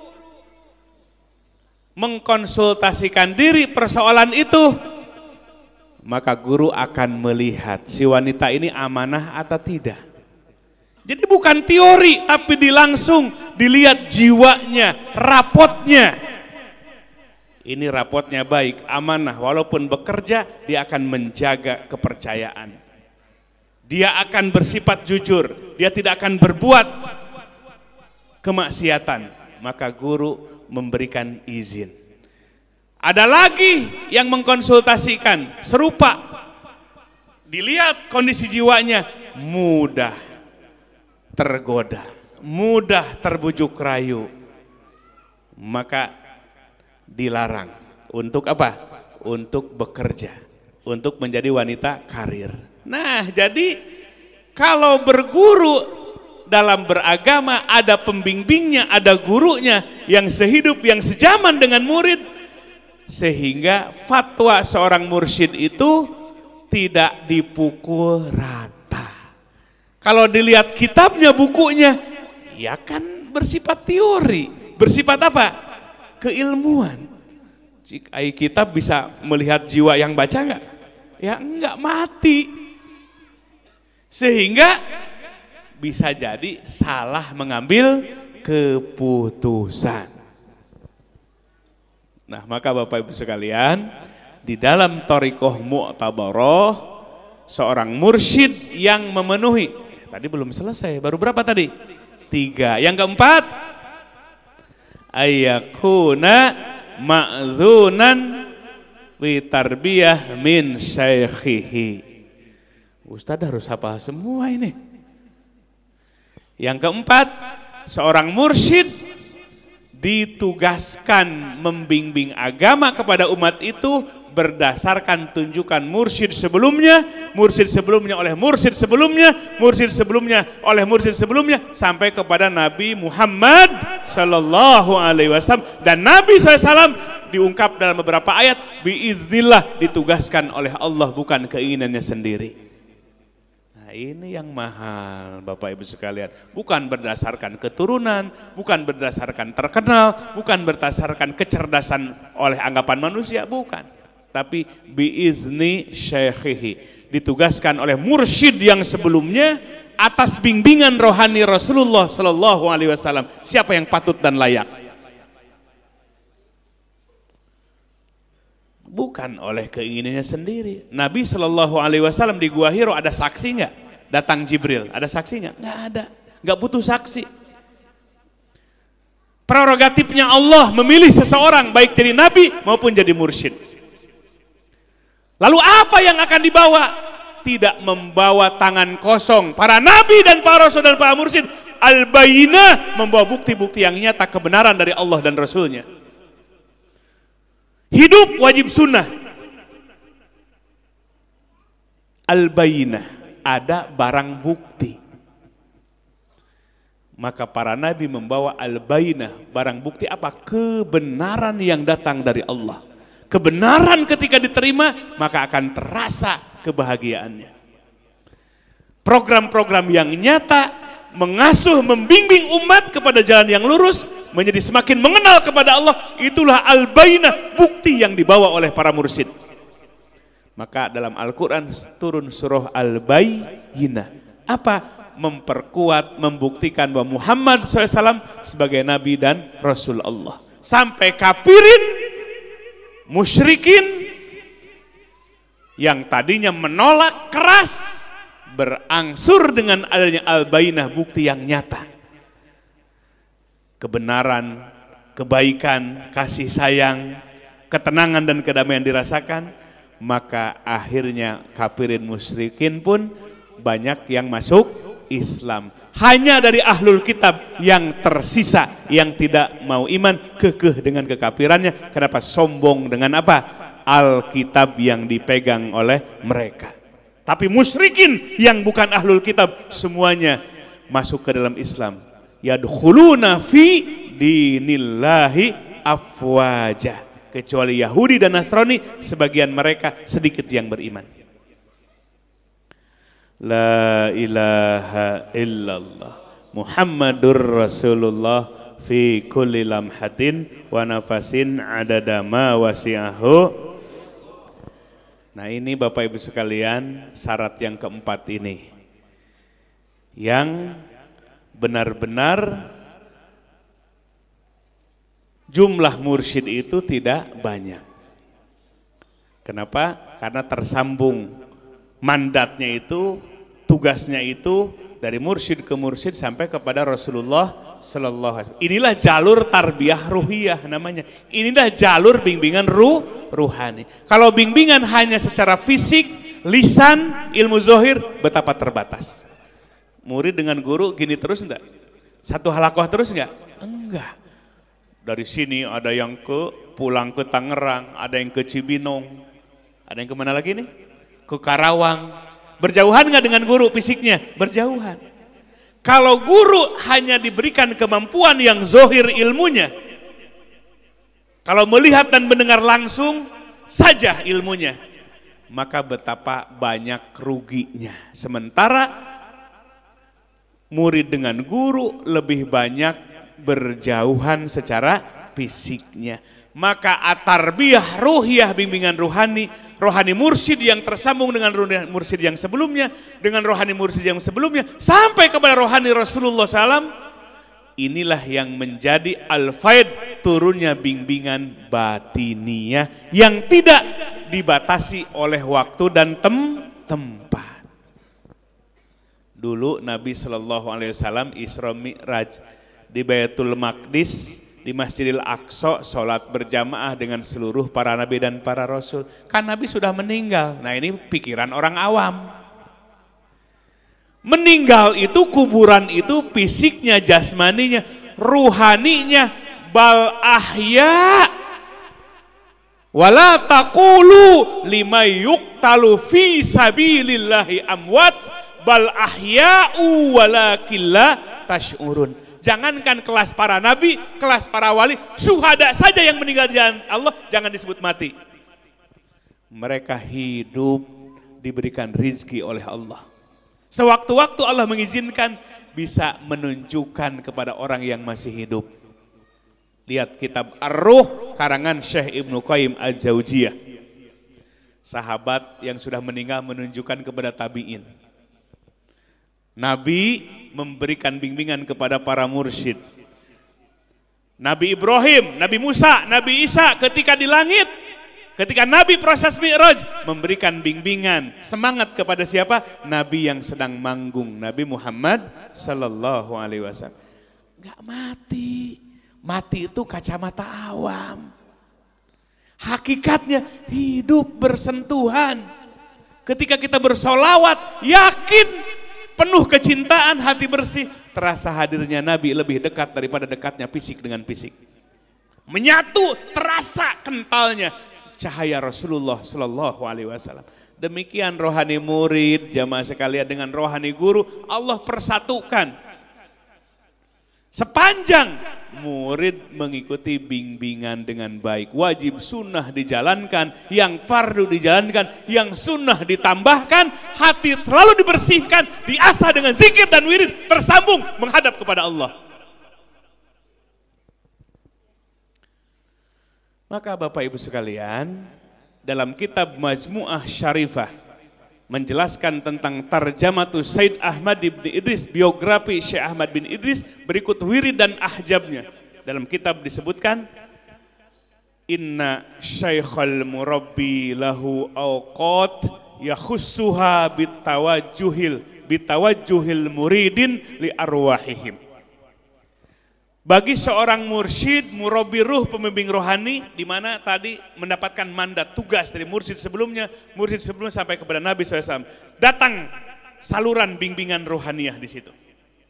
[SPEAKER 1] mengkonsultasikan diri persoalan itu, maka guru akan melihat si wanita ini amanah atau tidak. Jadi bukan teori, tapi langsung dilihat jiwanya, rapotnya. Ini rapotnya baik, amanah, walaupun bekerja dia akan menjaga kepercayaan. Dia akan bersifat jujur, dia tidak akan berbuat kemaksiatan, maka guru memberikan izin. Ada lagi yang mengkonsultasikan serupa, dilihat kondisi jiwanya, mudah tergoda, mudah terbujuk rayu, maka dilarang. Untuk apa? Untuk bekerja, untuk menjadi wanita karir. Nah, jadi kalau berguru dalam beragama, ada pembimbingnya, ada gurunya yang sehidup, yang sejaman dengan murid, sehingga fatwa seorang mursyid itu tidak dipukul rata. Kalau dilihat kitabnya, bukunya, ya kan bersifat teori, bersifat apa? Keilmuan. Jika kitab bisa melihat jiwa yang baca enggak? Ya enggak, mati. Sehingga bisa jadi salah mengambil keputusan. Nah, maka Bapak Ibu sekalian, di dalam thariqah mu'tabarah, seorang mursyid yang memenuhi, tadi belum selesai, baru berapa tadi? 3. Yang keempat, ayyakuna ma'zunan wi tarbiyah min syaikhihi. Ustadz harus hafal semua ini. Yang keempat, seorang mursyid ditugaskan membimbing agama kepada umat itu berdasarkan tunjukan mursyid sebelumnya oleh mursyid sebelumnya, mursyid sebelumnya oleh mursyid sebelumnya, sampai kepada Nabi Muhammad sallallahu alaihi wasallam. Dan Nabi SAW diungkap dalam beberapa ayat, biiznillah, ditugaskan oleh Allah, bukan keinginannya sendiri. Nah, ini yang mahal Bapak Ibu sekalian, bukan berdasarkan keturunan, bukan berdasarkan terkenal, bukan berdasarkan kecerdasan oleh anggapan manusia, bukan. Tapi biizni syekhihi, ditugaskan oleh mursyid yang sebelumnya atas bimbingan rohani Rasulullah sallallahu alaihi wasallam. Siapa yang patut dan layak? Bukan oleh keinginannya sendiri. Nabi sallallahu alaihi wasallam di Gua Hiro ada saksi nggak? Datang Jibril, ada saksi nggak? Nggak ada, nggak butuh saksi. Prerogatifnya Allah memilih seseorang baik jadi nabi maupun jadi mursyid. Lalu apa yang akan dibawa? Tidak membawa tangan kosong. Para nabi dan para rasul dan para mursyid al-bayyinah, membawa bukti-bukti yang nyata kebenaran dari Allah dan Rasulnya. Hidup wajib sunnah. Al-bayyinah, ada barang bukti. Maka para nabi membawa al-bayyinah, barang bukti apa? Kebenaran yang datang dari Allah. Kebenaran ketika diterima, maka akan terasa kebahagiaannya. Program-program yang nyata mengasuh, membimbing umat kepada jalan yang lurus, menjadi semakin mengenal kepada Allah, itulah al-bayyinah, bukti yang dibawa oleh para mursyid. Maka dalam Al-Quran turun surah Al-Bayyinah. Apa? Memperkuat, membuktikan bahwa Muhammad SAW sebagai Nabi dan Rasul Allah. Sampai kafirin, musyrikin yang tadinya menolak keras, berangsur dengan adanya al-bayyinah, bukti yang nyata. Kebenaran, kebaikan, kasih sayang, ketenangan dan kedamaian dirasakan, maka akhirnya kafirin musyrikin pun banyak yang masuk Islam. Hanya dari ahlul kitab yang tersisa, yang tidak mau iman, kekeh dengan kekafirannya. Kenapa? Sombong dengan apa? Alkitab yang dipegang oleh mereka. Tapi musyrikin yang bukan ahlul kitab, semuanya masuk ke dalam Islam. Yadkhuluna fi dinillahi afwaja. Kecuali Yahudi dan Nasrani, sebagian mereka sedikit yang beriman. La ilaha illallah Muhammadur Rasulullah fi kulli lamhatin wa nafasin adada ma wasi'ahu. Nah, ini Bapak Ibu sekalian, syarat yang keempat ini yang benar-benar jumlah mursyid itu tidak banyak. Kenapa? Karena tersambung mandatnya itu, tugasnya itu dari mursyid ke mursyid sampai kepada Rasulullah Sallallahu Alaihi Wasallam. Inilah jalur tarbiyah ruhiyah namanya. Inilah jalur bimbingan ruhani. Kalau bimbingan hanya secara fisik, lisan, ilmu zohir, betapa terbatas. Murid dengan guru gini terus enggak? Satu halakoh terus enggak? Enggak. Dari sini ada yang pulang ke Tangerang, ada yang ke Cibinong, ada yang kemana lagi nih? Ke Karawang. Berjauhan nggak dengan guru fisiknya? Berjauhan. Kalau guru hanya diberikan kemampuan yang zohir ilmunya, kalau melihat dan mendengar langsung saja ilmunya, maka betapa banyak ruginya. Sementara murid dengan guru lebih banyak berjauhan secara fisiknya. Maka at-tarbiyah ruhiyah, bimbingan rohani mursyid yang tersambung dengan mursyid yang sebelumnya, dengan rohani mursyid yang sebelumnya, sampai kepada rohani Rasulullah SAW, Inilah yang menjadi al-faid, turunnya bimbingan batiniyah yang tidak dibatasi oleh waktu dan tempat. Dulu Nabi SAW Isra Mi'raj di Baitul Maqdis, di Masjidil Aqsa, sholat berjamaah dengan seluruh para nabi dan para rasul. Kan Nabi sudah meninggal. Nah ini pikiran orang awam. Meninggal itu, kuburan itu fisiknya, jasmaninya, ruhaninya, bal ahya. Wala taqulu liman yuqtalu fi sabilillahi amwat bal ahya'u walakin la tash'urun. Jangankan kelas para nabi, kelas para wali, syuhada saja yang meninggal di jalan Allah jangan disebut mati. Mereka hidup, diberikan rizki oleh Allah. Sewaktu-waktu Allah mengizinkan bisa menunjukkan kepada orang yang masih hidup. Lihat kitab Ar-Ruh karangan Syekh Ibnu Qayyim Al-Jauziyah. Sahabat yang sudah meninggal menunjukkan kepada tabi'in. Nabi memberikan bimbingan kepada para mursyid. Nabi Ibrahim, Nabi Musa, Nabi Isa ketika di langit, ketika Nabi proses Mi'raj memberikan bimbingan, semangat kepada siapa? Nabi yang sedang manggung, Nabi Muhammad sallallahu alaihi wasallam. Enggak mati. Mati itu kacamata awam. Hakikatnya hidup bersentuhan. Ketika kita bersolawat, yakin penuh kecintaan, hati bersih, terasa hadirnya Nabi lebih dekat daripada dekatnya fisik dengan fisik. Menyatu, terasa kentalnya cahaya Rasulullah Sallallahu Alaihi Wasallam. Demikian rohani murid, jamaah sekalian, dengan rohani guru Allah persatukan. Sepanjang murid mengikuti bimbingan dengan baik, wajib sunnah dijalankan, yang fardu dijalankan, yang sunnah ditambahkan, hati terlalu dibersihkan, diasah dengan zikir dan wirid, tersambung menghadap kepada Allah. Maka Bapak Ibu sekalian, dalam kitab Majmu'ah Syarifah menjelaskan tentang tarjamatus Said Ahmad bin Idris, biografi Syekh Ahmad bin Idris, berikut wirid dan ahjabnya. Dalam kitab disebutkan, inna syaikhal murabbi lahu awqat yakhussuha bitawajjuhil muridin li arwahihim. Bagi seorang mursyid, murabbi ruh, pembimbing rohani, di mana tadi mendapatkan mandat tugas dari mursyid sebelumnya sampai kepada Nabi SAW, datang saluran bimbingan rohaniah di situ.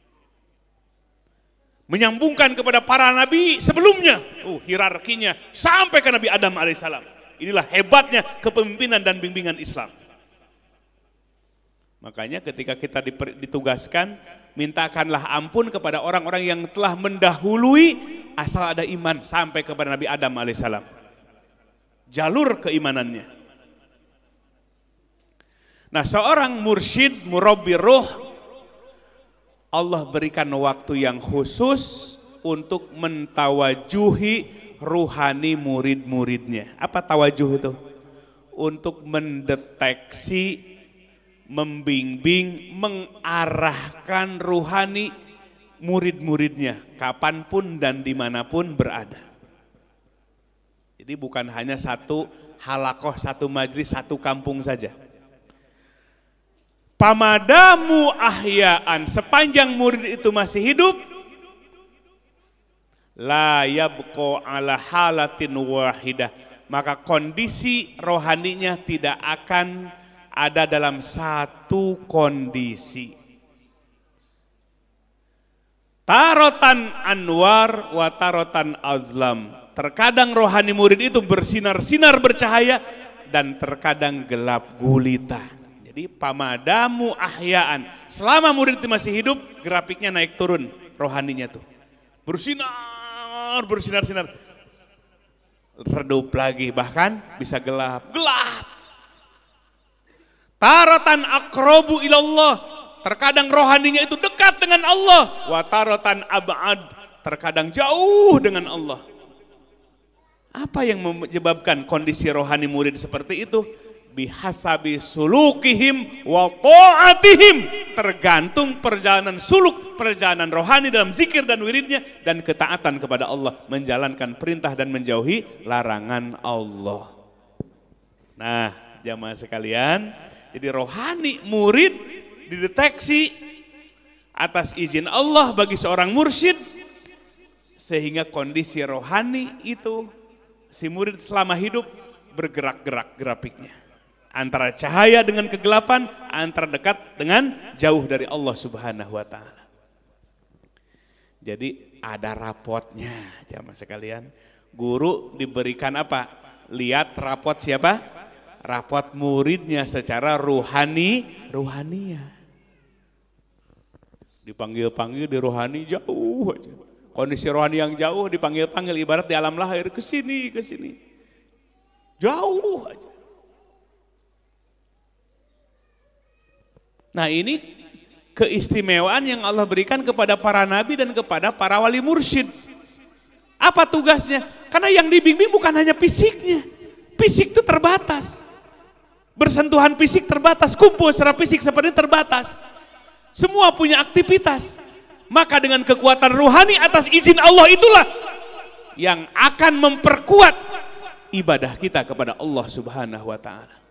[SPEAKER 1] Menyambungkan kepada para nabi sebelumnya, hierarkinya sampai ke Nabi Adam alaihissalam. Inilah hebatnya kepemimpinan dan bimbingan Islam. Makanya ketika kita ditugaskan, mintakanlah ampun kepada orang-orang yang telah mendahului asal ada iman sampai kepada Nabi Adam alaihissalam. Jalur keimanannya. Nah, seorang mursyid, murabbi ruh, Allah berikan waktu yang khusus untuk mentawajuhi ruhani murid-muridnya. Apa tawajuh itu? Untuk mendeteksi, membimbing, mengarahkan ruhani murid-muridnya kapanpun dan dimanapun berada. Jadi bukan hanya satu halakoh, satu majlis, satu kampung saja. Pamadamu ahyaan, sepanjang murid itu masih hidup, la yabqa ala halatin wahidah, maka kondisi rohaninya tidak akan ada dalam satu kondisi. Tarotan anwar wa tarotan azlam. Terkadang rohani murid itu bersinar-sinar bercahaya dan terkadang gelap gulita. Jadi pamadamu ahyaan, selama murid itu masih hidup, grafiknya naik turun rohaninya tuh. Bersinar-sinar. Redup lagi, bahkan bisa gelap. Tarotan akrobu ilallah, terkadang rohaninya itu dekat dengan Allah. Wa tarotan ab'ad, terkadang jauh dengan Allah. Apa yang menyebabkan kondisi rohani murid seperti itu? bihasabi sulukihim wa ta'atihim, tergantung perjalanan suluk, perjalanan rohani dalam zikir dan wiridnya dan ketaatan kepada Allah, menjalankan perintah dan menjauhi larangan Allah. Nah, jamaah sekalian, jadi rohani murid dideteksi atas izin Allah bagi seorang mursyid, sehingga kondisi rohani itu si murid selama hidup bergerak-gerak grafiknya. Antara cahaya dengan kegelapan, antara dekat dengan jauh dari Allah Subhanahu wa taala. Jadi ada rapotnya, jamaah sekalian. Guru diberikan apa? Lihat rapot siapa? Rapot muridnya secara ruhaniyah. Dipanggil-panggil di rohani jauh aja. Kondisi rohani yang jauh dipanggil-panggil, ibarat di alam lahir, ke sini. Jauh aja. Nah, ini keistimewaan yang Allah berikan kepada para nabi dan kepada para wali mursyid. Apa tugasnya? Karena yang dibimbing bukan hanya fisiknya. Fisik itu terbatas. Bersentuhan fisik terbatas, kumpul secara fisik seperti terbatas. Semua punya aktivitas. Maka dengan kekuatan ruhani atas izin Allah itulah yang akan memperkuat ibadah kita kepada Allah Subhanahu wa taala.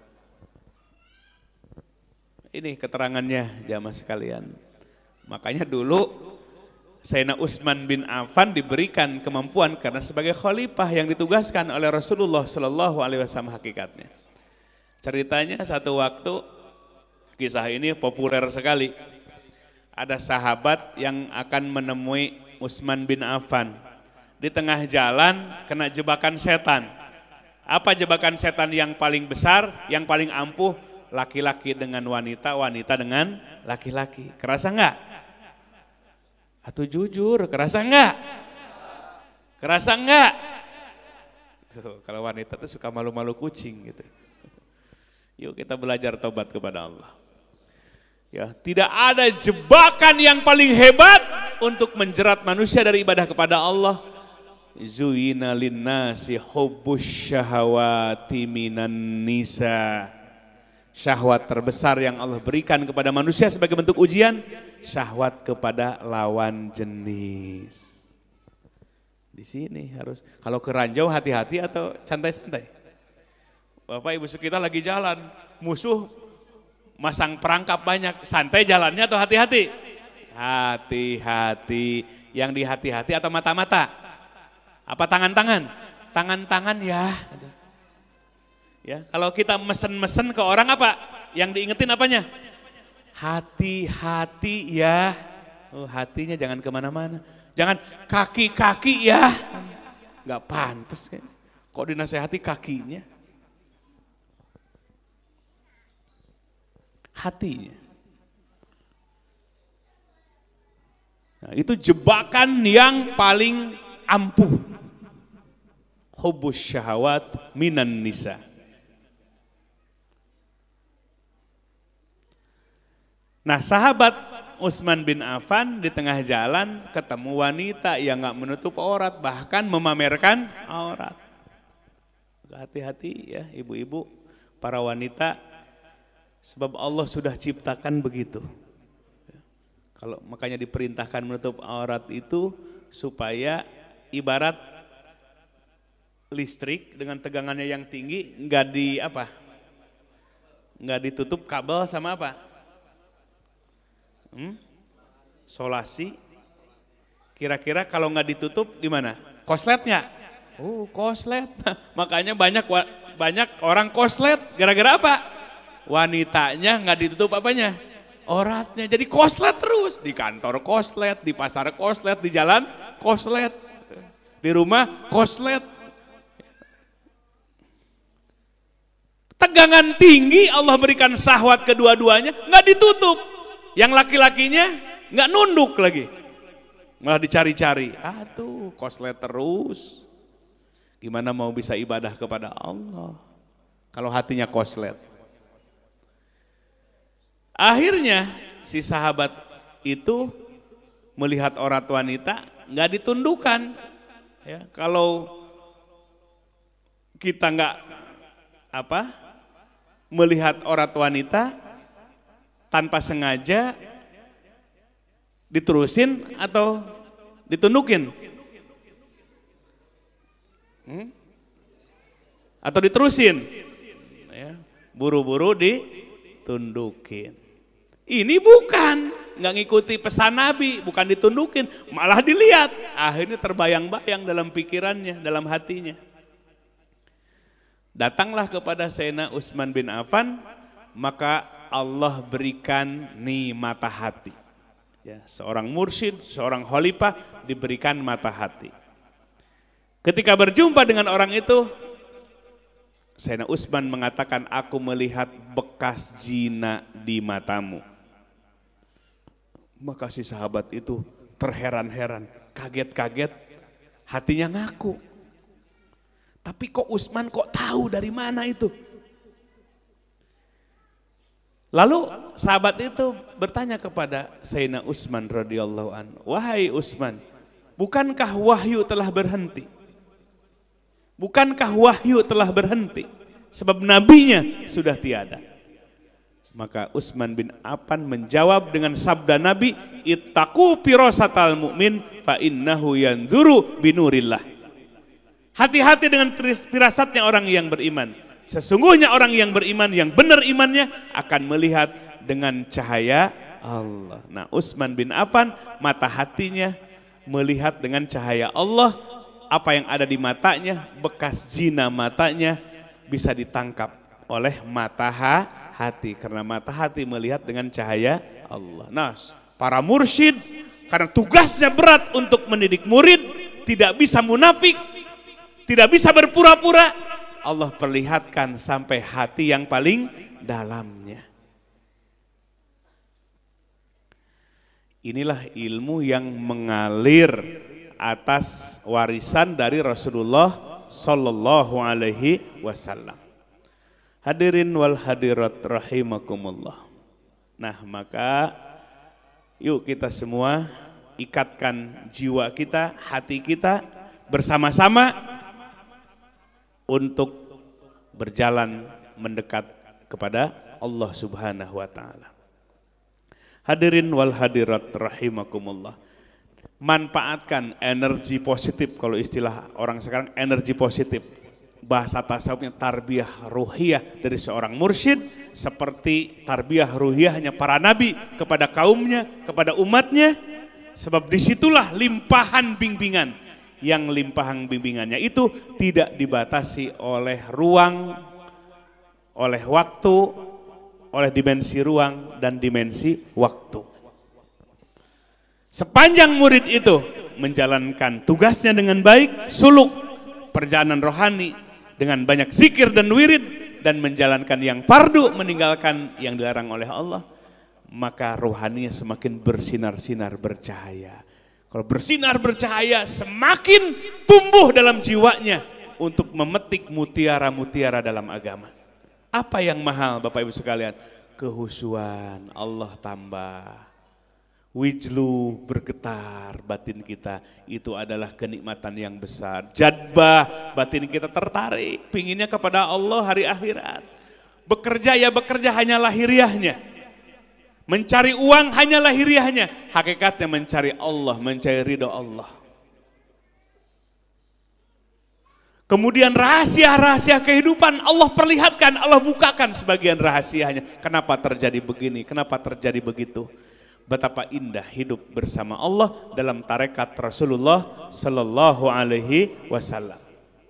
[SPEAKER 1] Ini keterangannya jamaah sekalian. Makanya dulu Sayyidina Utsman bin Affan diberikan kemampuan karena sebagai khalifah yang ditugaskan oleh Rasulullah Shallallahu Alaihi Wasallam hakikatnya. Ceritanya satu waktu, kisah ini populer sekali. Ada sahabat yang akan menemui Utsman bin Affan. Di tengah jalan kena jebakan setan. Apa jebakan setan yang paling besar, yang paling ampuh? Laki-laki dengan wanita, wanita dengan laki-laki. Kerasa enggak? Atau jujur, kerasa enggak? Kerasa enggak? Tuh, kalau wanita tuh suka malu-malu kucing gitu. Yuk kita belajar tobat kepada Allah. Ya, tidak ada jebakan yang paling hebat untuk menjerat manusia dari ibadah kepada Allah. Zuyina linnasi hubbus syahawati minan nisa. Syahwat terbesar yang Allah berikan kepada manusia sebagai bentuk ujian, syahwat kepada lawan jenis. Di sini harus, kalau keranjau hati-hati atau santai-santai. Bapak Ibu kita lagi jalan, musuh masang perangkap banyak, santai jalannya atau hati-hati? Hati-hati. Yang di hati-hati atau mata-mata? Apa tangan-tangan? Tangan-tangan ya. Ya, kalau kita mesen-mesen ke orang apa? Yang diingetin apanya? Hati-hati ya. Oh, hatinya jangan kemana-mana. Jangan kaki-kaki ya. Nggak pantas. Kok dinasehati kakinya? Hatinya. Nah, itu jebakan yang paling ampuh. Hubbus syahawat minan nisa. Nah, sahabat Utsman bin Affan di tengah jalan ketemu wanita yang nggak menutup aurat, bahkan memamerkan aurat. Hati-hati ya ibu-ibu, para wanita, sebab Allah sudah ciptakan begitu. Kalau makanya diperintahkan menutup aurat itu supaya ibarat listrik dengan tegangannya yang tinggi nggak ditutup kabel sama apa? Solasi. Kira-kira kalau nggak ditutup di mana? Kosletnya? Oh, koslet. Makanya banyak orang koslet. Gara-gara apa? Wanitanya nggak ditutup apanya? Auratnya. Jadi koslet terus. Di kantor koslet, di pasar koslet, di jalan koslet, di rumah koslet. Tegangan tinggi Allah berikan syahwat kedua-duanya, nggak ditutup. Yang laki-lakinya nggak nunduk lagi, malah dicari-cari. Tuh koslet terus. Gimana mau bisa ibadah kepada Allah kalau hatinya koslet? Akhirnya si sahabat itu melihat aurat wanita nggak ditundukkan. Ya, kalau kita melihat aurat wanita tanpa sengaja diterusin atau ditundukin? Atau diterusin? Ya, buru-buru ditundukin. Ini bukan, nggak ngikuti pesan Nabi, bukan ditundukin, malah dilihat. Akhirnya terbayang-bayang dalam pikirannya, dalam hatinya. Datanglah kepada Sayyidina Utsman bin Affan, maka Allah berikan nih mata hati. Ya, seorang mursyid, seorang khalifah diberikan mata hati. Ketika berjumpa dengan orang itu, Sayyidina Utsman mengatakan, aku melihat bekas zina di matamu. Maka si sahabat itu terheran-heran, kaget-kaget, hatinya ngaku. Tapi kok Utsman kok tahu dari mana itu? Lalu sahabat itu bertanya kepada Sayyidina Utsman radhiyallahu anhu, wahai Utsman, bukankah wahyu telah berhenti? Bukankah wahyu telah berhenti? Sebab nabinya sudah tiada. Maka Utsman bin Affan menjawab dengan sabda Nabi, ittaqu firasatal mu'min fa innahu yanzuru binurillah. Hati-hati dengan firasatnya orang yang beriman. Sesungguhnya orang yang beriman, yang benar imannya akan melihat dengan cahaya Allah. Nah, Utsman bin Affan mata hatinya melihat dengan cahaya Allah. Apa yang ada di matanya, bekas zina matanya bisa ditangkap oleh mata hati. Karena mata hati melihat dengan cahaya Allah. Nah, para mursyid karena tugasnya berat untuk mendidik murid, tidak bisa munafik, tidak bisa berpura-pura. Allah perlihatkan sampai hati yang paling dalamnya. Inilah ilmu yang mengalir atas warisan dari Rasulullah Sallallahu Alaihi Wasallam. Hadirin wal hadirat rahimakumullah. Nah, maka yuk kita semua ikatkan jiwa kita, hati kita bersama-sama untuk berjalan mendekat kepada Allah Subhanahu wa taala. Hadirin wal hadirat rahimakumullah. Manfaatkan energi positif, kalau istilah orang sekarang energi positif. Bahasa tasawufnya tarbiyah ruhiyah dari seorang mursyid, seperti tarbiyah ruhiyahnya para nabi kepada kaumnya, kepada umatnya. Sebab disitulah limpahan bimbingan. Yang limpahan bimbingannya itu tidak dibatasi oleh ruang, oleh waktu, oleh dimensi ruang dan dimensi waktu. Sepanjang murid itu menjalankan tugasnya dengan baik, suluk perjalanan rohani dengan banyak zikir dan wirid, dan menjalankan yang fardu, meninggalkan yang dilarang oleh Allah, maka rohaninya semakin bersinar-sinar bercahaya. Kalau bersinar bercahaya, semakin tumbuh dalam jiwanya untuk memetik mutiara-mutiara dalam agama. Apa yang mahal Bapak Ibu sekalian? Kehusuan, Allah tambah. Wijlu, bergetar batin kita, itu adalah kenikmatan yang besar. Jadbah, batin kita tertarik, pinginnya kepada Allah hari akhirat. Bekerja ya bekerja hanya lahiriahnya. Mencari uang hanya lahiriahnya, hakikatnya mencari Allah, mencari ridho Allah. Kemudian rahasia-rahasia kehidupan Allah perlihatkan, Allah bukakan sebagian rahasianya. Kenapa terjadi begini, kenapa terjadi begitu. Betapa indah hidup bersama Allah dalam tarekat Rasulullah Sallallahu Alaihi Wasallam.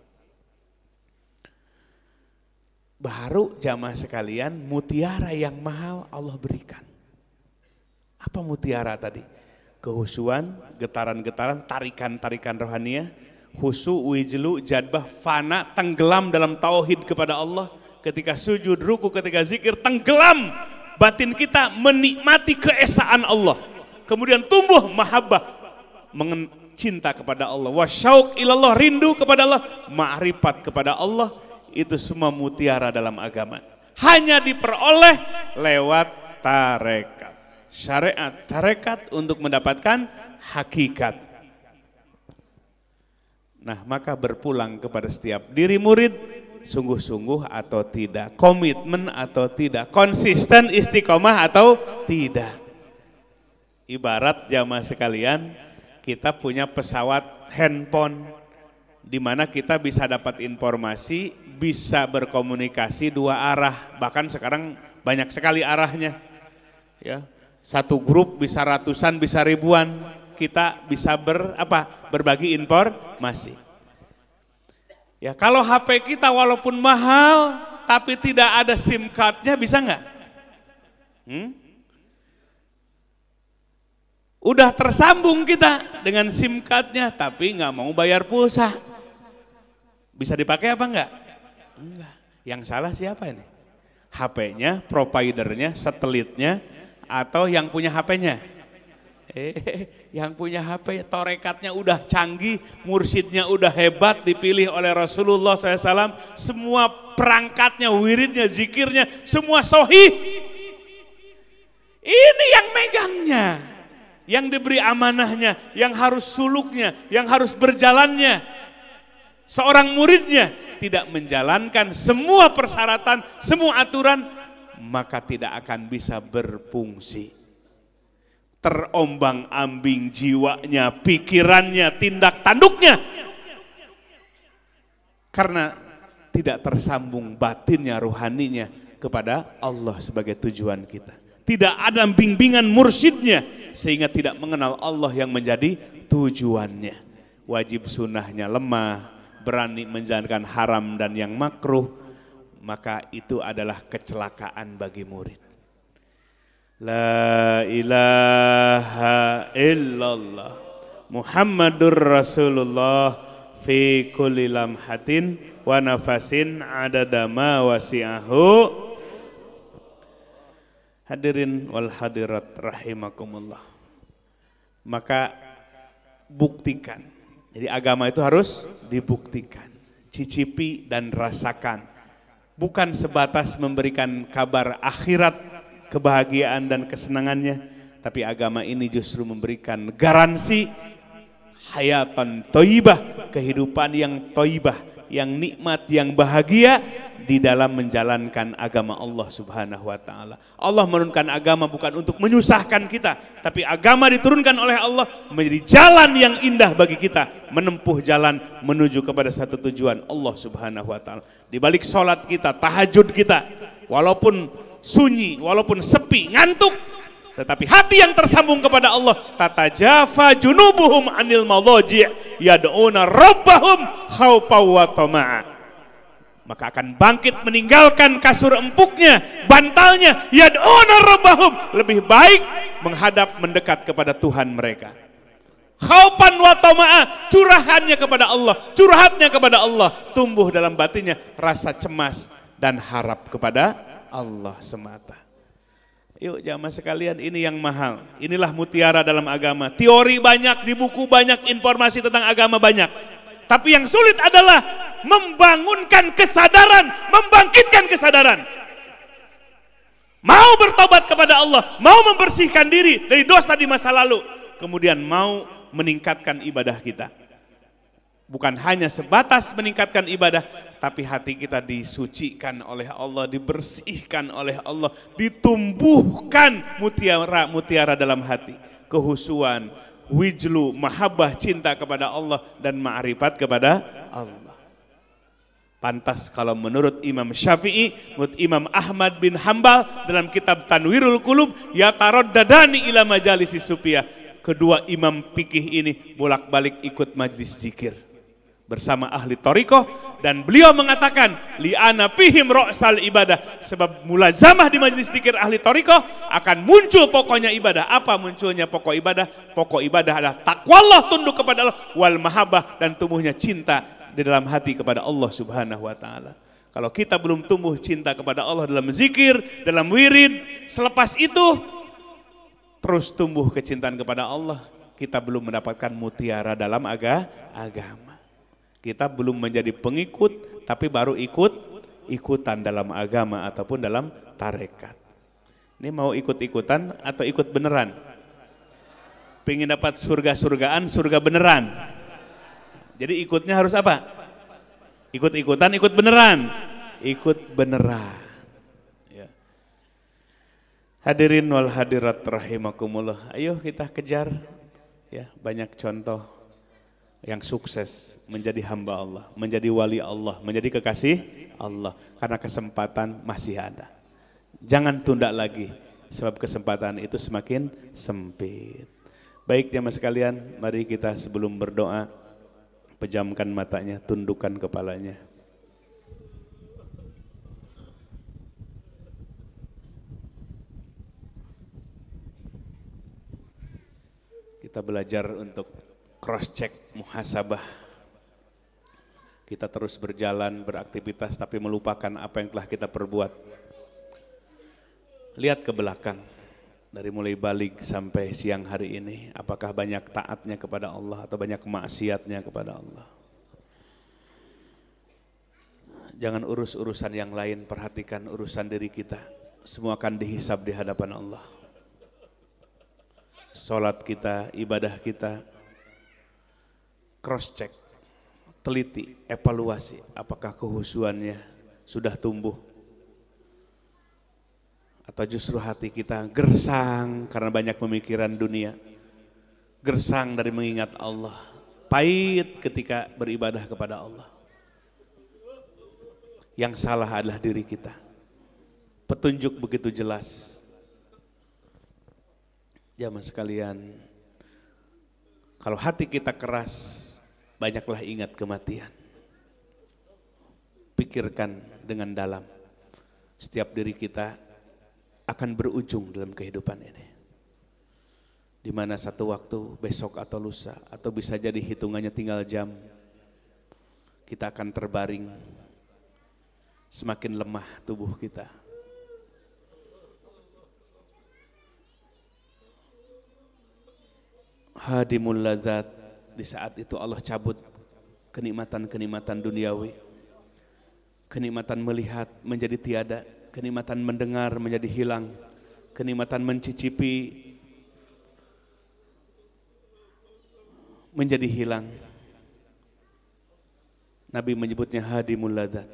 [SPEAKER 1] Baru jamaah sekalian, mutiara yang mahal Allah berikan. Apa mutiara tadi? Kehusuan, getaran-getaran, tarikan-tarikan rohaniah, khusu, wijlu, jadbah, fana, tenggelam dalam tauhid kepada Allah. Ketika sujud, ruku, ketika zikir, tenggelam batin kita menikmati keesaan Allah. Kemudian tumbuh mahabbah, cinta kepada Allah. Wasyauq ilallah, rindu kepada Allah, ma'rifat kepada Allah. Itu semua mutiara dalam agama. Hanya diperoleh lewat tarekat. Syariat, tarekat untuk mendapatkan hakikat. Nah, maka berpulang kepada setiap diri murid, sungguh-sungguh atau tidak, komitmen atau tidak, konsisten istiqomah atau tidak. Ibarat jamaah sekalian, kita punya pesawat handphone di mana kita bisa dapat informasi, bisa berkomunikasi dua arah, bahkan sekarang banyak sekali arahnya. Ya, satu grup bisa ratusan, bisa ribuan, kita bisa berbagi informasi. Ya, kalau HP kita walaupun mahal tapi tidak ada SIM cardnya bisa nggak? Udah tersambung kita dengan SIM cardnya tapi nggak mau bayar pulsa. Bisa dipakai apa enggak? Enggak. Yang salah siapa ini? HP-nya, providernya, satelitnya, atau yang punya HP-nya? Yang punya HP, torekatnya udah canggih, mursyidnya udah hebat, dipilih oleh Rasulullah SAW, semua perangkatnya, wiridnya, zikirnya, semua sohih. Ini yang megangnya, yang diberi amanahnya, yang harus suluknya, yang harus berjalannya. Seorang muridnya tidak menjalankan semua persyaratan, semua aturan, maka tidak akan bisa berfungsi. Terombang-ambing jiwanya, pikirannya, tindak tanduknya. Karena tidak tersambung batinnya, ruhaninya kepada Allah sebagai tujuan kita. Tidak ada bimbingan mursyidnya sehingga tidak mengenal Allah yang menjadi tujuannya. Wajib sunnahnya lemah, berani menjalankan haram dan yang makruh, maka itu adalah kecelakaan bagi murid. La ilaha illallah Muhammadur Rasulullah fi kulli lamhatin wa nafasin adada ma wasi'ahu. Hadirin wal hadirat rahimakumullah. Maka buktikan. Jadi agama itu harus dibuktikan, cicipi dan rasakan. Bukan sebatas memberikan kabar akhirat, kebahagiaan dan kesenangannya, tapi agama ini justru memberikan garansi hayatan thayyibah, kehidupan yang thayyibah, yang nikmat, yang bahagia di dalam menjalankan agama Allah Subhanahu wa taala. Allah menurunkan agama bukan untuk menyusahkan kita, tapi agama diturunkan oleh Allah menjadi jalan yang indah bagi kita menempuh jalan menuju kepada satu tujuan, Allah Subhanahu wa taala. Di balik salat kita, tahajud kita, walaupun sunyi, walaupun sepi, ngantuk, tetapi hati yang tersambung kepada Allah, tatajafa junubuhum anil madaji' yad'una rabbahum khaufa wa tama'a. Maka akan bangkit meninggalkan kasur empuknya, bantalnya, yad'una rabbahum, lebih baik menghadap mendekat kepada Tuhan mereka. Khaufan wa tama'a, curahannya kepada Allah, curhatnya kepada Allah, tumbuh dalam batinnya rasa cemas dan harap kepada Allah semata. Yuk jamaah sekalian, ini yang mahal. Inilah mutiara dalam agama. Teori banyak, di buku banyak, informasi tentang agama banyak. Tapi yang sulit adalah membangunkan kesadaran, membangkitkan kesadaran. Mau bertobat kepada Allah, mau membersihkan diri dari dosa di masa lalu, kemudian mau meningkatkan ibadah kita. Bukan hanya sebatas meningkatkan ibadah, tapi hati kita disucikan oleh Allah, dibersihkan oleh Allah, ditumbuhkan mutiara-mutiara dalam hati, kehusuan, wijlu, mahabbah, cinta kepada Allah dan ma'rifat kepada Allah. Pantas kalau menurut Imam Syafi'i, menurut Imam Ahmad bin Hambal dalam kitab Tanwirul Qulub, yataraddadani ila majalisi sufiyah. Kedua imam fikih ini bolak-balik ikut majlis zikir bersama ahli thariqah, dan beliau mengatakan li'ana fihim ra'sal ibadah, sebab mulazamah di majlis zikir ahli thariqah akan muncul pokoknya ibadah. Apa munculnya pokok ibadah? Pokok ibadah adalah taqwallah, tunduk kepada Allah, wal mahabbah, dan tumbuhnya cinta di dalam hati kepada Allah Subhanahu wa taala. Kalau kita belum tumbuh cinta kepada Allah dalam zikir, dalam wirid, selepas itu terus tumbuh kecintaan kepada Allah, kita belum mendapatkan mutiara dalam agama. Kita belum menjadi pengikut, tapi baru ikutan dalam agama ataupun dalam tarekat. Ini mau ikut-ikutan atau ikut beneran? Pengen dapat surga-surgaan, surga beneran. Jadi ikutnya harus apa? Ikut-ikutan, ikut beneran. Ikut beneran. Ya. Hadirin wal hadirat rahimakumullah. Ayo kita kejar ya, banyak contoh yang sukses menjadi hamba Allah, menjadi wali Allah, menjadi kekasih Allah. Karena kesempatan masih ada. Jangan tunda lagi, sebab kesempatan itu semakin sempit. Baik jamaah sekalian, mari kita sebelum berdoa pejamkan matanya, tundukkan kepalanya. Kita belajar untuk cross check, muhasabah. Kita terus berjalan, beraktivitas tapi melupakan apa yang telah kita perbuat. Lihat ke belakang, dari mulai balik sampai siang hari ini, apakah banyak taatnya kepada Allah atau banyak maksiatnya kepada Allah. Jangan urus urusan yang lain, perhatikan urusan diri kita. Semua akan dihisab di hadapan Allah. Salat kita, ibadah kita, cross check, teliti, evaluasi, apakah kehusuannya sudah tumbuh atau justru hati kita gersang karena banyak pemikiran dunia, gersang dari mengingat Allah, pahit ketika beribadah kepada Allah. Yang salah adalah diri kita. Petunjuk begitu jelas. Jamaah sekalian, kalau hati kita keras, banyaklah ingat kematian. Pikirkan dengan dalam. Setiap diri kita akan berujung dalam kehidupan ini. Di mana satu waktu, besok atau lusa, atau bisa jadi hitungannya tinggal jam, kita akan terbaring, semakin lemah tubuh kita. Hadimul lazat, di saat itu Allah cabut kenikmatan-kenikmatan duniawi. Kenikmatan melihat menjadi tiada, kenikmatan mendengar menjadi hilang, kenikmatan mencicipi menjadi hilang. Nabi menyebutnya hadimul ladzat.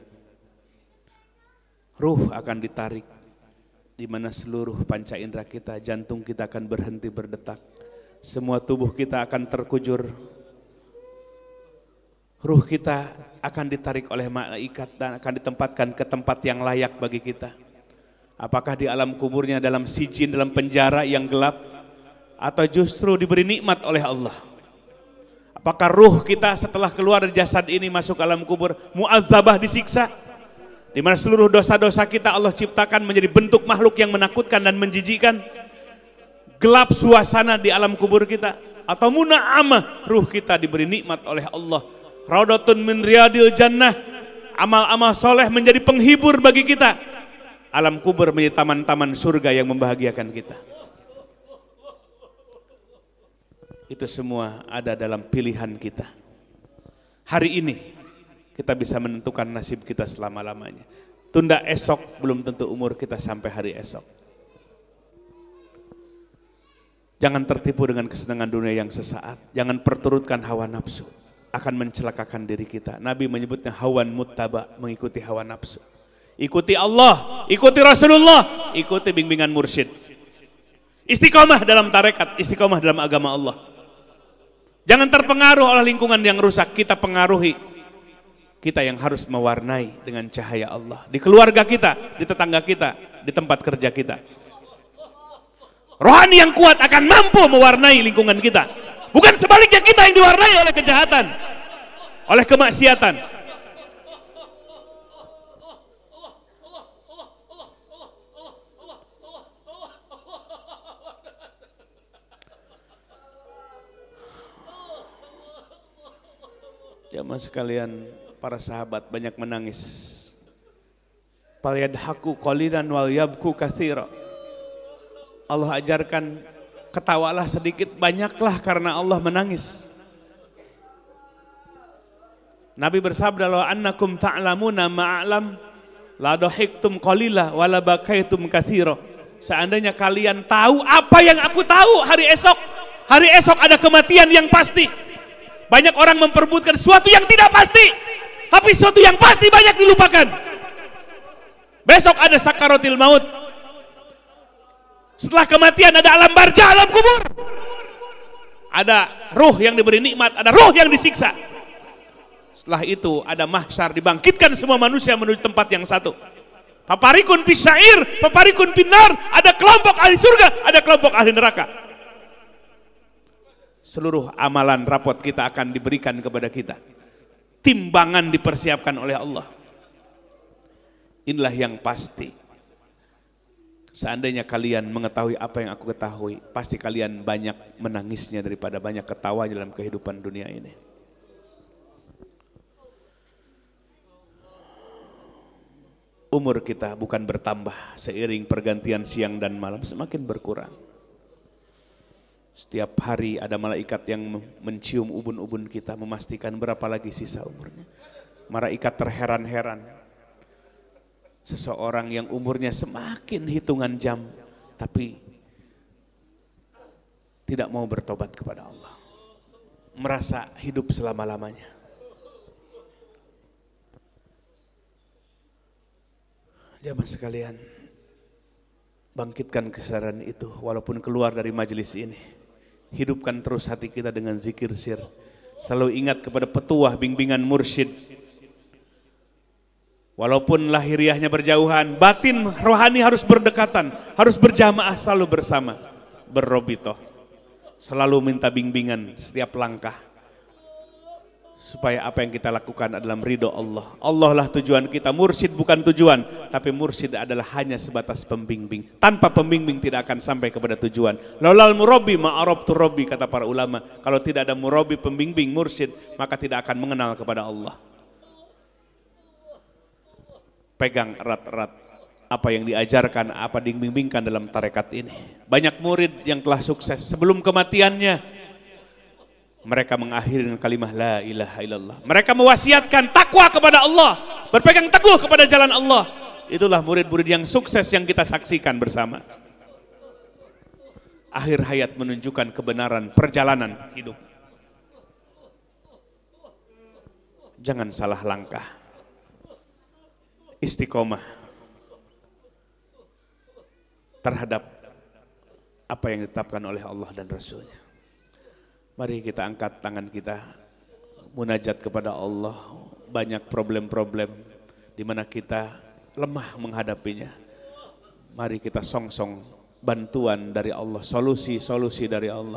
[SPEAKER 1] Ruh akan ditarik, di mana seluruh panca indera kita, jantung kita akan berhenti berdetak, semua tubuh kita akan terkujur. Ruh kita akan ditarik oleh malaikat dan akan ditempatkan ke tempat yang layak bagi kita. Apakah di alam kuburnya, dalam sijin, dalam penjara yang gelap, atau justru diberi nikmat oleh Allah? Apakah ruh kita setelah keluar dari jasad ini masuk ke alam kubur mu'adzabah, disiksa, di mana seluruh dosa-dosa kita Allah ciptakan menjadi bentuk makhluk yang menakutkan dan menjijikkan? Gelap suasana di alam kubur kita, atau muna'amah, ruh kita diberi nikmat oleh Allah, Raudatun min riyadil jannah, amal-amal soleh menjadi penghibur bagi kita. Alam kubur menjadi taman-taman surga yang membahagiakan kita. Itu semua ada dalam pilihan kita. Hari ini kita bisa menentukan nasib kita selama-lamanya. Tunda esok, belum tentu umur kita sampai hari esok. Jangan tertipu dengan kesenangan dunia yang sesaat. Jangan perturutkan hawa nafsu, akan mencelakakan diri kita. Nabi menyebutnya hawan muttaba, mengikuti hawa nafsu. Ikuti Allah, ikuti Rasulullah, ikuti bimbingan mursyid. Istiqomah dalam tarekat, istiqomah dalam agama Allah. Jangan terpengaruh oleh lingkungan yang rusak, kita pengaruhi. Kita yang harus mewarnai dengan cahaya Allah. Di keluarga kita, di tetangga kita, di tempat kerja kita. Rohani yang kuat akan mampu mewarnai lingkungan kita. Bukan sebaliknya, kita yang diwarnai oleh kejahatan, oleh kemaksiatan. Jamaah sekalian, para sahabat banyak menangis. Falyadhaku qalilan wal yabku katsira. Allah ajarkan, ketawalah sedikit, banyaklah, karena Allah menangis. Nabi bersabda, "Law annakum ta'lamuna ma'alam la dhahiktum qalila wa la bakaitum katsira." Seandainya kalian tahu apa yang aku tahu, hari esok ada kematian yang pasti. Banyak orang memperebutkan sesuatu yang tidak pasti, Tapi sesuatu yang pasti banyak dilupakan. Besok ada sakaratil maut. Setelah kematian ada alam barzah, alam kubur. Ada ruh yang diberi nikmat, ada ruh yang disiksa. Setelah itu ada mahsyar, dibangkitkan semua manusia menuju tempat yang satu. Paparikun pisyair, paparikun pinar, ada kelompok ahli surga, ada kelompok ahli neraka. Seluruh amalan rapot kita akan diberikan kepada kita. Timbangan dipersiapkan oleh Allah. Inilah yang pasti. Seandainya kalian mengetahui apa yang aku ketahui, pasti kalian banyak menangisnya daripada banyak ketawa dalam kehidupan dunia ini. Umur kita bukan bertambah seiring pergantian siang dan malam, semakin berkurang. Setiap hari ada malaikat yang mencium ubun-ubun kita, memastikan berapa lagi sisa umurnya. Malaikat terheran-heran. Seseorang yang umurnya semakin hitungan jam, tapi tidak mau bertobat kepada Allah. Merasa hidup selama-lamanya. Jamaah sekalian, bangkitkan kesadaran itu walaupun keluar dari majelis ini. Hidupkan terus hati kita dengan zikir sir. Selalu ingat kepada petuah bimbingan mursyid. Walaupun lahiriahnya berjauhan, batin rohani harus berdekatan, harus berjamaah selalu bersama, berrobitoh. Selalu minta bimbingan setiap langkah. Supaya apa yang kita lakukan adalah ridho Allah. Allah lah tujuan kita, mursyid bukan tujuan. Tapi mursyid adalah hanya sebatas pembimbing. Tanpa pembimbing tidak akan sampai kepada tujuan. Laulal murabbi ma'arabtu rabbi, kata para ulama. Kalau tidak ada murabbi, pembimbing, mursyid, maka tidak akan mengenal kepada Allah. Pegang erat-erat apa yang diajarkan, apa dibimbingkan dalam tarekat ini. Banyak murid yang telah sukses sebelum kematiannya. Mereka mengakhiri dengan kalimah la ilaha illallah. Mereka mewasiatkan takwa kepada Allah, berpegang teguh kepada jalan Allah. Itulah murid-murid yang sukses yang kita saksikan bersama. Akhir hayat menunjukkan kebenaran perjalanan hidup. Jangan salah langkah. Istiqomah terhadap apa yang ditetapkan oleh Allah dan Rasul-Nya. Mari kita angkat tangan kita, munajat kepada Allah. Banyak problem-problem di mana kita lemah menghadapinya. Mari kita songsong bantuan dari Allah, solusi-solusi dari Allah.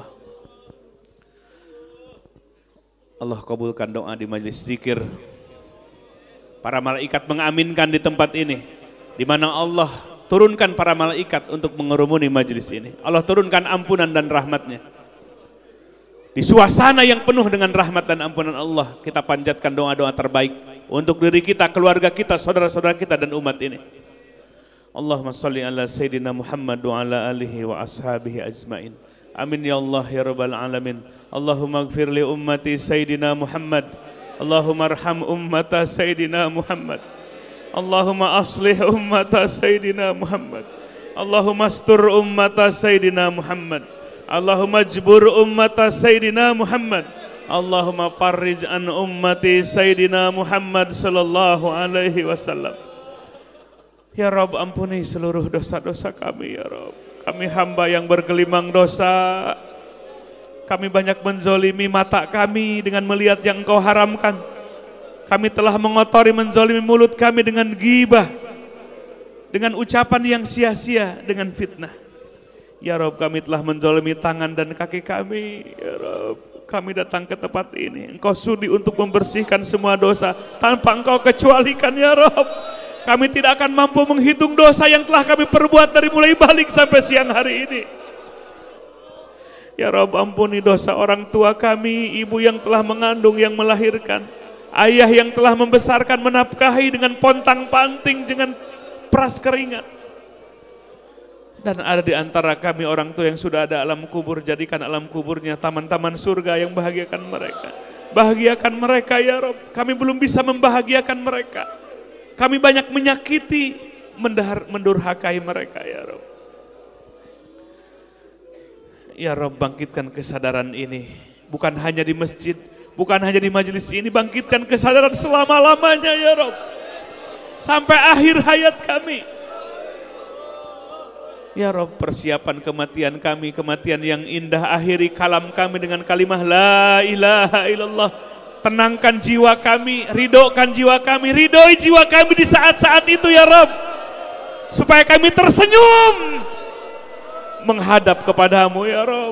[SPEAKER 1] Allah kabulkan doa di majelis zikir. Para malaikat mengaminkan di tempat ini, di mana Allah turunkan para malaikat untuk mengerumuni majelis ini. Allah turunkan ampunan dan rahmatnya. Di suasana yang penuh dengan rahmat dan ampunan Allah, kita panjatkan doa-doa terbaik untuk diri kita, keluarga kita, saudara-saudara kita dan umat ini. Allahumma salli ala Sayyidina Muhammad wa ala alihi wa ashabihi ajmain. Amin ya Allah ya Rabbal alamin. Allahumma gfir li ummati Sayyidina Muhammad. Allahumma arham ummata Sayyidina Muhammad. Allahumma aslih ummata Sayyidina Muhammad. Allahumma astur ummata Sayyidina Muhammad. Allahumma jbur ummata Sayyidina Muhammad. Allahumma farrij an ummati Sayyidina Muhammad sallallahu alaihi wasallam. Ya Rabb, ampuni seluruh dosa-dosa kami ya Rabb. Kami hamba yang bergelimang dosa. Kami banyak menzolimi mata kami dengan melihat yang Engkau haramkan. Kami telah mengotori, menzolimi mulut kami dengan ghibah, dengan ucapan yang sia-sia, dengan fitnah. Ya Rabb, kami telah menzalimi tangan dan kaki kami. Ya Rabb, kami datang ke tempat ini. Engkau sudi untuk membersihkan semua dosa tanpa Engkau kecualikan ya Rabb. Kami tidak akan mampu menghitung dosa yang telah kami perbuat dari mulai balik sampai siang hari ini. Ya Rabb, ampuni dosa orang tua kami, ibu yang telah mengandung, yang melahirkan, ayah yang telah membesarkan, menafkahi dengan pontang-panting, dengan peras keringat. Dan ada di antara kami orang tua yang sudah ada alam kubur, jadikan alam kuburnya taman-taman surga yang bahagiakan mereka. Bahagiakan mereka ya Rabb. Kami belum bisa membahagiakan mereka. Kami banyak menyakiti, mendurhakai mereka ya Rabb. Ya Rabb, bangkitkan kesadaran ini. Bukan hanya di masjid, Bukan hanya di majelis ini, bangkitkan kesadaran selama-lamanya ya Rob. Sampai akhir hayat kami. Ya Rob, persiapan kematian kami, kematian yang indah, akhiri kalam kami dengan kalimah la ilaha illallah. Tenangkan jiwa kami, ridhokan jiwa kami, ridhoi jiwa kami di saat-saat itu ya Rob. Supaya kami tersenyum menghadap kepadamu ya Rob.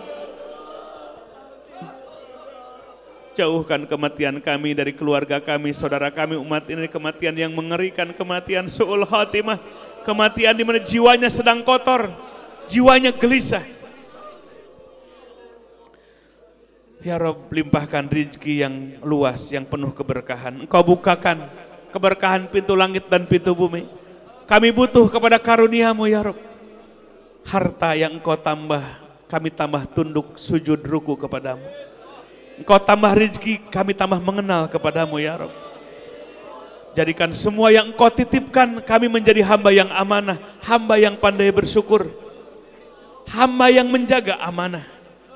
[SPEAKER 1] Jauhkan kematian kami dari keluarga kami, saudara kami, umat ini, kematian yang mengerikan, kematian su'ul khatimah. Kematian di mana jiwanya sedang kotor, jiwanya gelisah. Ya Rob, limpahkan rezeki yang luas, yang penuh keberkahan. Engkau bukakan keberkahan pintu langit dan pintu bumi. Kami butuh kepada karunia-Mu ya Rob. Harta yang Engkau tambah, kami tambah tunduk sujud ruku kepadamu. Engkau tambah rezeki, kami tambah mengenal kepadamu ya Rob. Jadikan semua yang Engkau titipkan, kami menjadi hamba yang amanah, hamba yang pandai bersyukur, hamba yang menjaga amanah.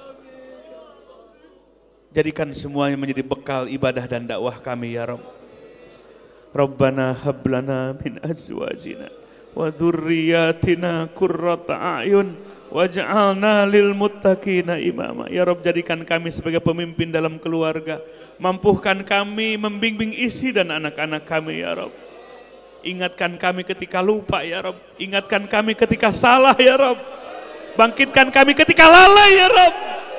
[SPEAKER 1] Jadikan semuanya menjadi bekal ibadah dan dakwah kami ya Rob. Rabbana hablana min azwajina wa dzurriyyatina qurrata a'yun waj'alna lil muttaqina imama. Ya Rob, jadikan kami sebagai pemimpin dalam keluarga. Mampuhkan kami membimbing istri dan anak-anak kami ya Rob. Ingatkan kami ketika lupa ya Rob. Ingatkan kami ketika salah ya Rob. Bangkitkan kami ketika lalai ya Rob.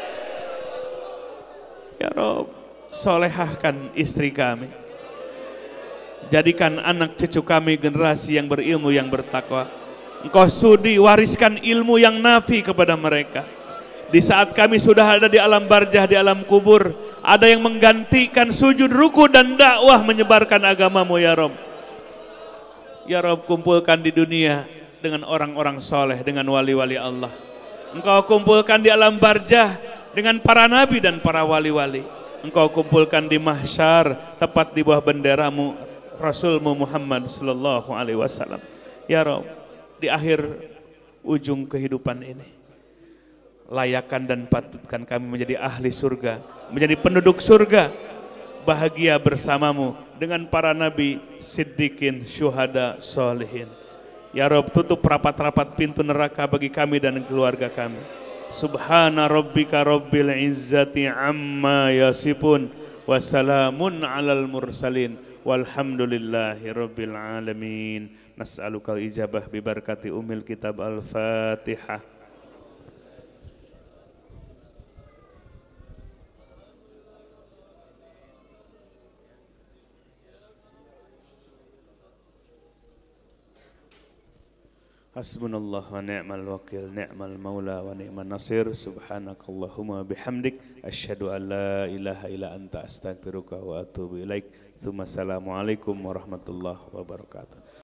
[SPEAKER 1] Ya Rob, solehahkan istri kami. Jadikan anak cucu kami generasi yang berilmu, yang bertakwa. Engkau sudi wariskan ilmu yang nafi kepada mereka. Di saat kami sudah ada di alam barzah, di alam kubur, ada yang menggantikan sujud ruku dan dakwah menyebarkan agamamu ya Rob. Ya Rob, kumpulkan di dunia dengan orang-orang soleh, dengan wali-wali Allah. Engkau kumpulkan di alam barzah dengan para nabi dan para wali-wali. Engkau kumpulkan di mahsyar tepat di bawah benderamu Rasulmu Muhammad sallallahu alaihi wasallam. Ya Rob, di akhir ujung kehidupan ini, layakan dan patutkan kami menjadi ahli surga, menjadi penduduk surga, bahagia bersamamu dengan para nabi, siddiqin, syuhada, solihin. Ya Rob, tutup rapat-rapat pintu neraka bagi kami dan keluarga kami. Subhana rabbika rabbil izzati amma yasifun, wassalamun alal mursalin, walhamdulillahi rabbil alamin. Nas'alukal ijabah bibarakati umil kitab al-fatihah. Hasbunallah wa ni'mal wakil, ni'mal maula wa ni'man nasir. Subhanakallahumma bihamdik, asyhadu an la ilaha illa anta astaghfiruka wa atubu ilaik. Assalamualaikum warahmatullahi wabarakatuh.